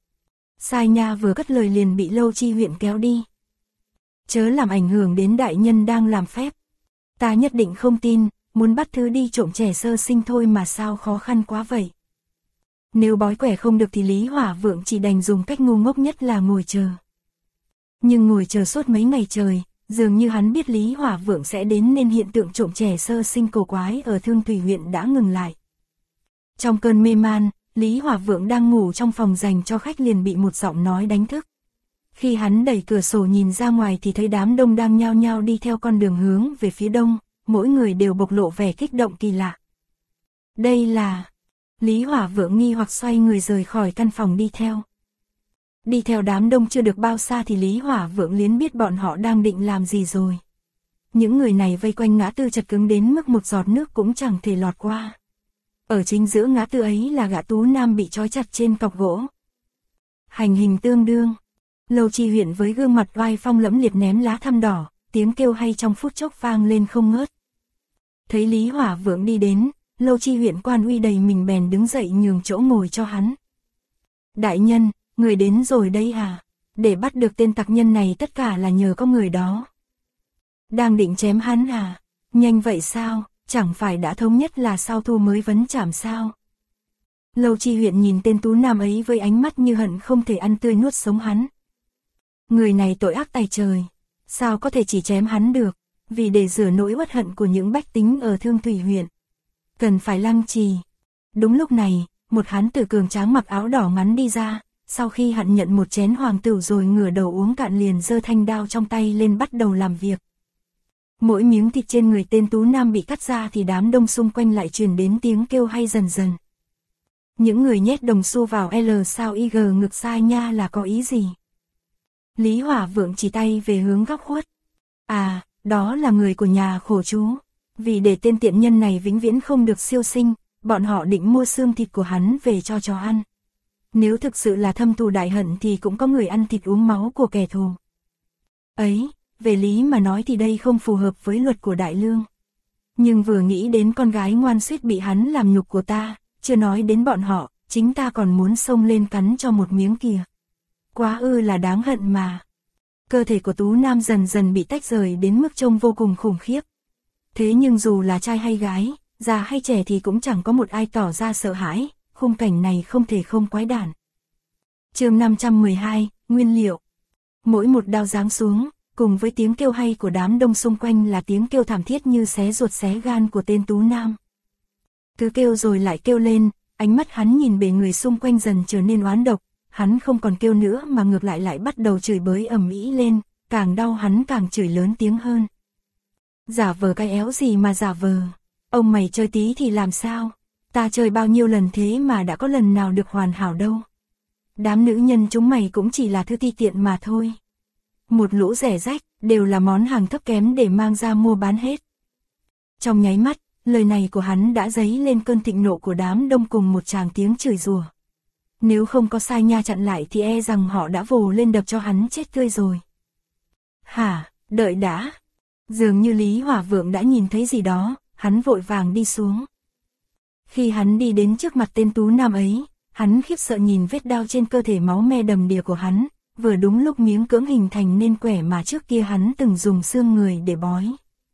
Sai nha vừa cất lời liền bị Lâu Chi huyện kéo đi. Chớ làm ảnh hưởng đến đại nhân đang làm phép. Ta nhất định không tin, muốn bắt thứ đi trộm trẻ sơ sinh thôi mà sao khó khăn quá vậy. Nếu bói quẻ không được thì Lý Hỏa Vượng chỉ đành dùng cách ngu ngốc nhất là ngồi chờ. Nhưng ngồi chờ suốt mấy ngày trời, dường như hắn biết Lý Hỏa Vượng sẽ đến nên hiện tượng trộm trẻ sơ sinh cổ quái ở Thương Thủy huyện đã ngừng lại. Trong cơn mê man, Lý Hỏa Vượng đang ngủ trong phòng dành cho khách liền bị một giọng nói đánh thức. Khi hắn đẩy cửa sổ nhìn ra ngoài thì thấy đám đông đang nhao nhao đi theo con đường hướng về phía đông, mỗi người đều bộc lộ vẻ kích động kỳ lạ. Đây là... Lý Hỏa Vượng nghi hoặc xoay người rời khỏi căn phòng đi theo. Đi theo đám đông chưa được bao xa thì Lý Hỏa Vượng liền biết bọn họ đang định làm gì rồi. Những người này vây quanh ngã tư chật cứng đến mức một giọt nước cũng chẳng thể lọt qua. Ở chính giữa ngã tư ấy là gã tú nam bị trói chặt trên cọc gỗ. Hành hình tương đương. Lâu Chi Huyện với gương mặt oai phong lẫm liệt ném lá thăm đỏ, tiếng kêu hay trong phút chốc vang lên không ngớt. Thấy Lý Hỏa Vượng đi đến, Lâu Chi Huyện quan uy đầy mình bèn đứng dậy nhường chỗ ngồi cho hắn. Đại nhân, người đến rồi đây à? Để bắt được tên tặc nhân này tất cả là nhờ có người đó. Đang định chém hắn à? Nhanh vậy sao? Chẳng phải đã thống nhất là sau thu mới vấn trảm sao? Lâu Chi Huyện nhìn tên tú nam ấy với ánh mắt như hận không thể ăn tươi nuốt sống hắn. Người này tội ác tày trời, sao có thể chỉ chém hắn được, vì để rửa nỗi uất hận của những bách tính ở Thương Thủy huyện. Cần phải lăng trì. Đúng lúc này, một hán tử cường tráng mặc áo đỏ ngắn đi ra, sau khi hắn nhận một chén hoàng tửu rồi ngửa đầu uống cạn liền giơ thanh đao trong tay lên bắt đầu làm việc. Mỗi miếng thịt trên người tên tú nam bị cắt ra thì đám đông xung quanh lại truyền đến tiếng kêu hay dần dần. Những người nhét đồng xu vào L sao IG ngực sai nha là có ý gì? Lý Hỏa Vượng chỉ tay về hướng góc khuất. À, đó là người của nhà khổ chú. Vì để tên tiện nhân này vĩnh viễn không được siêu sinh, bọn họ định mua xương thịt của hắn về cho chó ăn. Nếu thực sự là thâm thù đại hận thì cũng có người ăn thịt uống máu của kẻ thù. Ấy, về lý mà nói thì đây không phù hợp với luật của Đại Lương. Nhưng vừa nghĩ đến con gái ngoan suýt bị hắn làm nhục của ta, chưa nói đến bọn họ, chính ta còn muốn xông lên cắn cho một miếng kìa. Quá là đáng hận mà. Cơ thể của tú nam dần dần bị tách rời đến mức trông vô cùng khủng khiếp. Thế nhưng dù là trai hay gái, già hay trẻ thì cũng chẳng có một ai tỏ ra sợ hãi, khung cảnh này không thể không quái đản. Chương 512, Nguyên liệu. Mỗi một đao giáng xuống, cùng với tiếng kêu hay của đám đông xung quanh là tiếng kêu thảm thiết như xé ruột xé gan của tên tú nam. Cứ kêu rồi lại kêu lên, ánh mắt hắn nhìn bề người xung quanh dần trở nên oán độc, hắn không còn kêu nữa mà ngược lại bắt đầu chửi bới ầm ĩ lên, càng đau hắn càng chửi lớn tiếng hơn. Giả vờ cái éo gì mà giả vờ, ông mày chơi tí thì làm sao, ta chơi bao nhiêu lần thế mà đã có lần nào được hoàn hảo đâu. Đám nữ nhân chúng mày cũng chỉ là thứ ti tiện mà thôi. Một lũ rẻ rách, đều là món hàng thấp kém để mang ra mua bán hết. Trong nháy mắt, lời này của hắn đã dấy lên cơn thịnh nộ của đám đông cùng một tràng tiếng chửi rủa. Nếu không có sai nha chặn lại thì e rằng họ đã vồ lên đập cho hắn chết tươi rồi. Hả, đợi đã. Dường như Lý Hỏa Vượng đã nhìn thấy gì đó, hắn vội vàng đi xuống. Khi hắn đi đến trước mặt tên tú nam ấy, hắn khiếp sợ nhìn vết đao trên cơ thể máu me đầm đìa của hắn, vừa đúng lúc miếng cưỡng hình thành nên quẻ mà trước kia hắn từng dùng xương người để bói.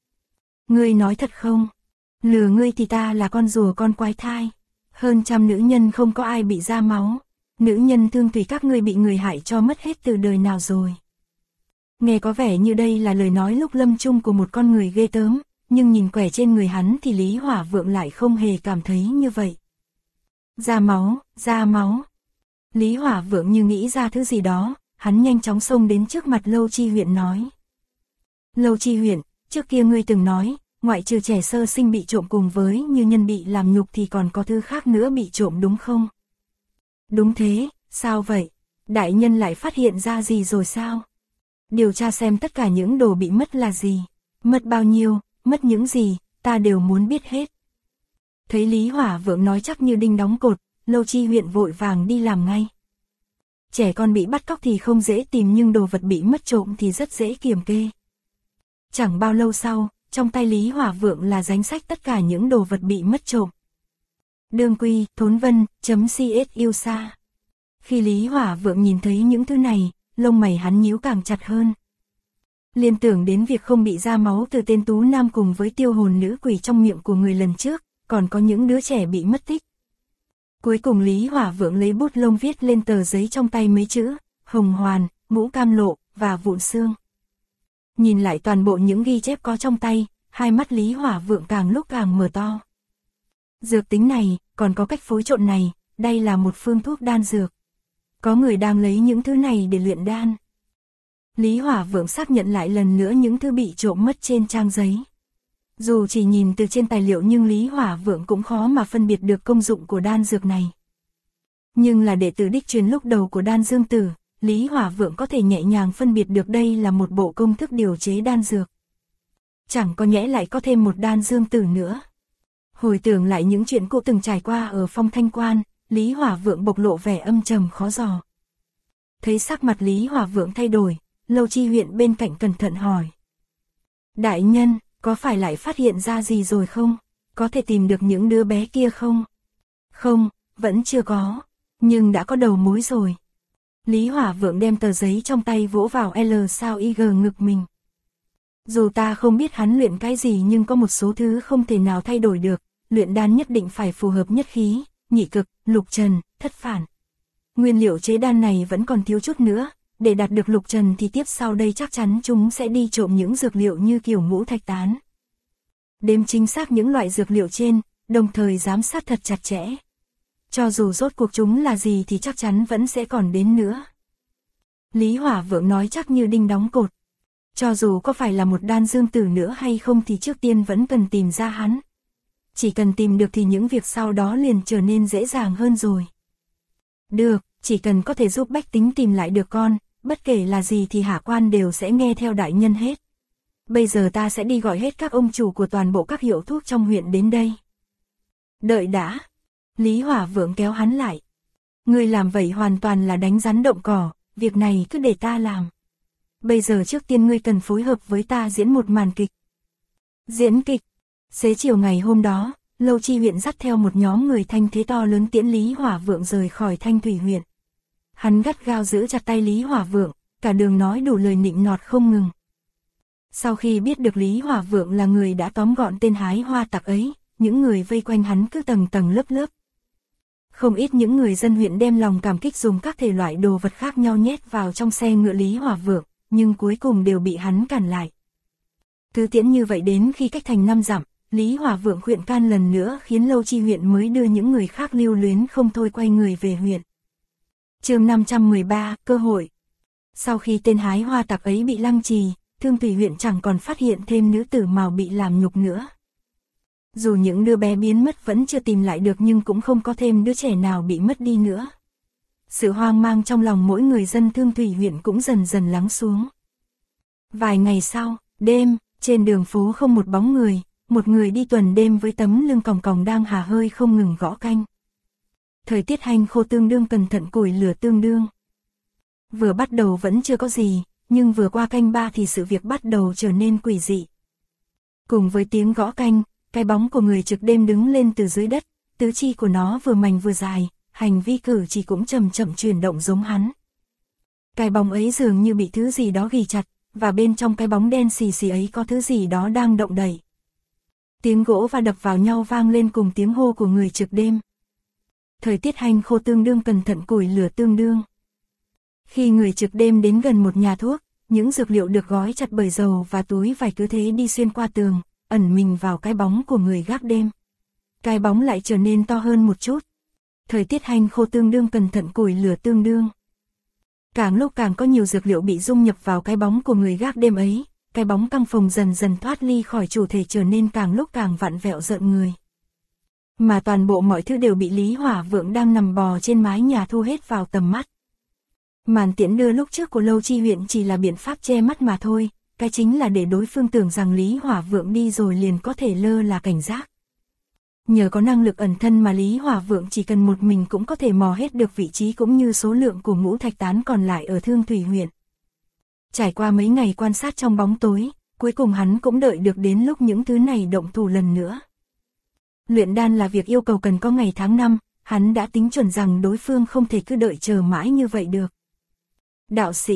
Ngươi nói thật không? Lừa ngươi thì ta là con rùa con quái thai. Hơn trăm nữ nhân không có ai bị ra máu. Nữ nhân Thương Thủy các ngươi bị người hại cho mất hết từ đời nào rồi. Nghe có vẻ như đây là lời nói lúc lâm chung của một con người ghê tớm, nhưng nhìn quẻ trên người hắn thì Lý Hỏa Vượng lại không hề cảm thấy như vậy. Ra máu, ra máu. Lý Hỏa Vượng như nghĩ ra thứ gì đó, hắn nhanh chóng xông đến trước mặt Lâu Chi Huyện nói. Lâu Chi Huyện, trước kia ngươi từng nói, ngoại trừ trẻ sơ sinh bị trộm cùng với như nhân bị làm nhục thì còn có thứ khác nữa bị trộm đúng không? Đúng thế, sao vậy? Đại nhân lại phát hiện ra gì rồi sao? Điều tra xem tất cả những đồ bị mất là gì, mất bao nhiêu, mất những gì, ta đều muốn biết hết. Thấy Lý Hỏa Vượng nói chắc như đinh đóng cột, Lâu Chi Huyện vội vàng đi làm ngay. Trẻ con bị bắt cóc thì không dễ tìm nhưng đồ vật bị mất trộm thì rất dễ kiểm kê. Chẳng bao lâu sau, trong tay Lý Hỏa Vượng là danh sách tất cả những đồ vật bị mất trộm. Đương quy, thốn vân.cs yêu xa. Khi Lý Hỏa Vượng nhìn thấy những thứ này, lông mày hắn nhíu càng chặt hơn. Liên tưởng đến việc không bị ra máu từ tên tú nam cùng với tiêu hồn nữ quỷ trong miệng của người lần trước, còn có những đứa trẻ bị mất tích. Cuối cùng Lý Hỏa Vượng lấy bút lông viết lên tờ giấy trong tay mấy chữ, hồng hoàn, ngũ cam lộ, và vụn xương. Nhìn lại toàn bộ những ghi chép có trong tay, hai mắt Lý Hỏa Vượng càng lúc càng mở to. Dược tính này, còn có cách phối trộn này, đây là một phương thuốc đan dược. Có người đang lấy những thứ này để luyện đan. Lý Hỏa Vượng xác nhận lại lần nữa những thứ bị trộm mất trên trang giấy. Dù chỉ nhìn từ trên tài liệu nhưng Lý Hỏa Vượng cũng khó mà phân biệt được công dụng của đan dược này. Nhưng là đệ tử đích truyền lúc đầu của Đan Dương Tử, Lý Hỏa Vượng có thể nhẹ nhàng phân biệt được đây là một bộ công thức điều chế đan dược. Chẳng có nhẽ lại có thêm một Đan Dương Tử nữa. Hồi tưởng lại những chuyện cô từng trải qua ở Phong Thanh Quan, Lý Hỏa Vượng bộc lộ vẻ âm trầm khó dò. Thấy sắc mặt Lý Hỏa Vượng thay đổi, Lâu Chi Huyện bên cạnh cẩn thận hỏi. Đại nhân, có phải lại phát hiện ra gì rồi không? Có thể tìm được những đứa bé kia không? Không, vẫn chưa có, nhưng đã có đầu mối rồi. Lý Hỏa Vượng đem tờ giấy trong tay vỗ vào L sao IG ngực mình. Dù ta không biết hắn luyện cái gì nhưng có một số thứ không thể nào thay đổi được, luyện đan nhất định phải phù hợp nhất khí, nhị cực, lục trần, thất phản. Nguyên liệu chế đan này vẫn còn thiếu chút nữa, để đạt được lục trần thì tiếp sau đây chắc chắn chúng sẽ đi trộm những dược liệu như kiểu ngũ thạch tán. Đếm chính xác những loại dược liệu trên, đồng thời giám sát thật chặt chẽ. Cho dù rốt cuộc chúng là gì thì chắc chắn vẫn sẽ còn đến nữa. Lý Hỏa Vượng nói chắc như đinh đóng cột. Cho dù có phải là một Đan Dương Tử nữa hay không thì trước tiên vẫn cần tìm ra hắn. Chỉ cần tìm được thì những việc sau đó liền trở nên dễ dàng hơn rồi. Được, chỉ cần có thể giúp bách tính tìm lại được con, bất kể là gì thì hạ quan đều sẽ nghe theo đại nhân hết. Bây giờ ta sẽ đi gọi hết các ông chủ của toàn bộ các hiệu thuốc trong huyện đến đây. Đợi đã. Lý Hỏa Vượng kéo hắn lại. Ngươi làm vậy hoàn toàn là đánh rắn động cỏ, việc này cứ để ta làm. Bây giờ trước tiên ngươi cần phối hợp với ta diễn một màn kịch. Diễn kịch. Xế chiều ngày hôm đó, Lâu Chi huyện dắt theo một nhóm người thanh thế to lớn tiễn Lý Hỏa Vượng rời khỏi Thanh Thủy huyện. Hắn gắt gao giữ chặt tay Lý Hỏa Vượng, cả đường nói đủ lời nịnh nọt không ngừng. Sau khi biết được Lý Hỏa Vượng là người đã tóm gọn tên hái hoa tặc ấy, những người vây quanh hắn cứ tầng tầng lớp lớp. Không ít những người dân huyện đem lòng cảm kích dùng các thể loại đồ vật khác nhau nhét vào trong xe ngựa Lý Hỏa Vượng, nhưng cuối cùng đều bị hắn cản lại. Cứ tiễn như vậy đến khi cách thành 5 dặm, Lý Hỏa Vượng khuyên can lần nữa khiến Lâu Chi huyện mới đưa những người khác lưu luyến không thôi quay người về huyện. Chương 513, cơ hội. Sau khi tên hái hoa tặc ấy bị lăng trì, Thương Thủy huyện chẳng còn phát hiện thêm nữ tử Mào bị làm nhục nữa. Dù những đứa bé biến mất vẫn chưa tìm lại được nhưng cũng không có thêm đứa trẻ nào bị mất đi nữa. Sự hoang mang trong lòng mỗi người dân Thương Thủy huyện cũng dần dần lắng xuống. Vài ngày sau, đêm, trên đường phố không một bóng người, một người đi tuần đêm với tấm lưng còng còng đang hà hơi không ngừng gõ canh. Thời tiết hanh khô tương đương cẩn thận củi lửa tương đương. Vừa bắt đầu vẫn chưa có gì, nhưng vừa qua canh 3 thì sự việc bắt đầu trở nên quỷ dị. Cùng với tiếng gõ canh, cái bóng của người trực đêm đứng lên từ dưới đất, tứ chi của nó vừa mảnh vừa dài, hành vi cử chỉ cũng chậm chậm chuyển động giống hắn. Cái bóng ấy dường như bị thứ gì đó ghì chặt, và bên trong cái bóng đen xì xì ấy có thứ gì đó đang động đậy. Tiếng gỗ va đập vào nhau vang lên cùng tiếng hô của người trực đêm. Thời tiết hanh khô tương đương cẩn thận củi lửa tương đương. Khi người trực đêm đến gần một nhà thuốc, những dược liệu được gói chặt bởi dầu và túi vải cứ thế đi xuyên qua tường, ẩn mình vào cái bóng của người gác đêm. Cái bóng lại trở nên to hơn một chút. Thời tiết hanh khô tương đương cẩn thận củi lửa tương đương. Càng lúc càng có nhiều dược liệu bị dung nhập vào cái bóng của người gác đêm ấy, cái bóng căng phồng dần dần thoát ly khỏi chủ thể trở nên càng lúc càng vặn vẹo rợn người. Mà toàn bộ mọi thứ đều bị Lý Hỏa Vượng đang nằm bò trên mái nhà thu hết vào tầm mắt. Màn tiễn đưa lúc trước của Lâu Chi huyện chỉ là biện pháp che mắt mà thôi, cái chính là để đối phương tưởng rằng Lý Hỏa Vượng đi rồi liền có thể lơ là cảnh giác. Nhờ có năng lực ẩn thân mà Lý Hỏa Vượng chỉ cần một mình cũng có thể mò hết được vị trí cũng như số lượng của ngũ thạch tán còn lại ở Thương Thủy huyện. Trải qua mấy ngày quan sát trong bóng tối, cuối cùng hắn cũng đợi được đến lúc những thứ này động thủ lần nữa. Luyện đan là việc yêu cầu cần có ngày tháng năm, hắn đã tính chuẩn rằng đối phương không thể cứ đợi chờ mãi như vậy được. Đạo sĩ,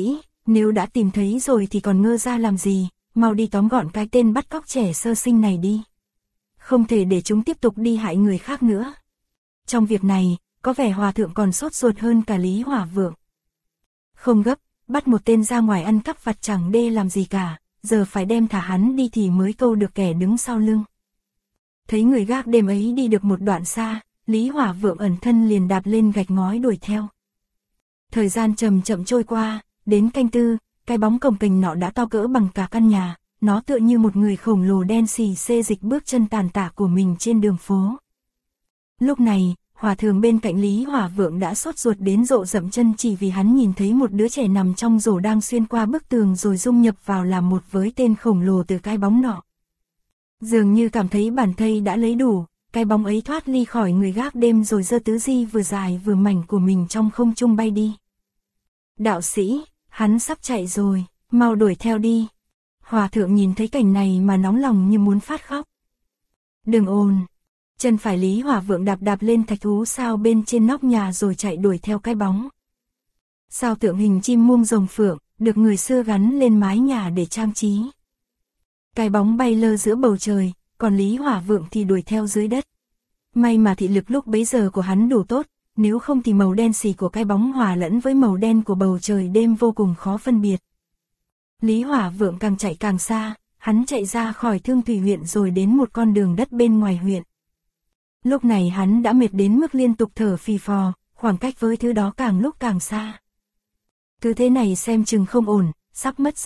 nếu đã tìm thấy rồi thì còn ngơ ra làm gì, mau đi tóm gọn cái tên bắt cóc trẻ sơ sinh này đi. Không thể để chúng tiếp tục đi hại người khác nữa. Trong việc này, có vẻ hòa thượng còn sốt ruột hơn cả Lý Hỏa Vượng. Không gấp, bắt một tên ra ngoài ăn cắp vặt chẳng đê làm gì cả, giờ phải đem thả hắn đi thì mới câu được kẻ đứng sau lưng. Thấy người gác đêm ấy đi được một đoạn xa, Lý Hỏa Vượng ẩn thân liền đạp lên gạch ngói đuổi theo. Thời gian chậm chậm trôi qua, đến canh tư, cái bóng cồng kềnh nọ đã to cỡ bằng cả căn nhà, nó tựa như một người khổng lồ đen xì xê dịch bước chân tàn tả của mình trên đường phố. Lúc này, hòa thượng bên cạnh Lý Hỏa Vượng đã sốt ruột đến rộ rậm chân chỉ vì hắn nhìn thấy một đứa trẻ nằm trong rổ đang xuyên qua bức tường rồi dung nhập vào làm một với tên khổng lồ từ cái bóng nọ. Dường như cảm thấy bản thây đã lấy đủ, cái bóng ấy thoát ly khỏi người gác đêm rồi giơ tứ di vừa dài vừa mảnh của mình trong không trung bay đi. Đạo sĩ, hắn sắp chạy rồi, mau đuổi theo đi. Hòa thượng nhìn thấy cảnh này mà nóng lòng như muốn phát khóc. Đừng ồn. Chân phải Lý Hỏa Vượng đạp đạp lên thạch thú sao bên trên nóc nhà rồi chạy đuổi theo cái bóng. Sao tượng hình chim muông rồng phượng, được người xưa gắn lên mái nhà để trang trí. Cái bóng bay lơ giữa bầu trời, còn Lý Hỏa Vượng thì đuổi theo dưới đất. May mà thị lực lúc bấy giờ của hắn đủ tốt, nếu không thì màu đen xì của cái bóng hòa lẫn với màu đen của bầu trời đêm vô cùng khó phân biệt. Lý Hỏa Vượng càng chạy càng xa, hắn chạy ra khỏi Thương Thủy huyện rồi đến một con đường đất bên ngoài huyện. Lúc này hắn đã mệt đến mức liên tục thở phì phò, khoảng cách với thứ đó càng lúc càng xa. Cứ thế này xem chừng không ổn, sắp mất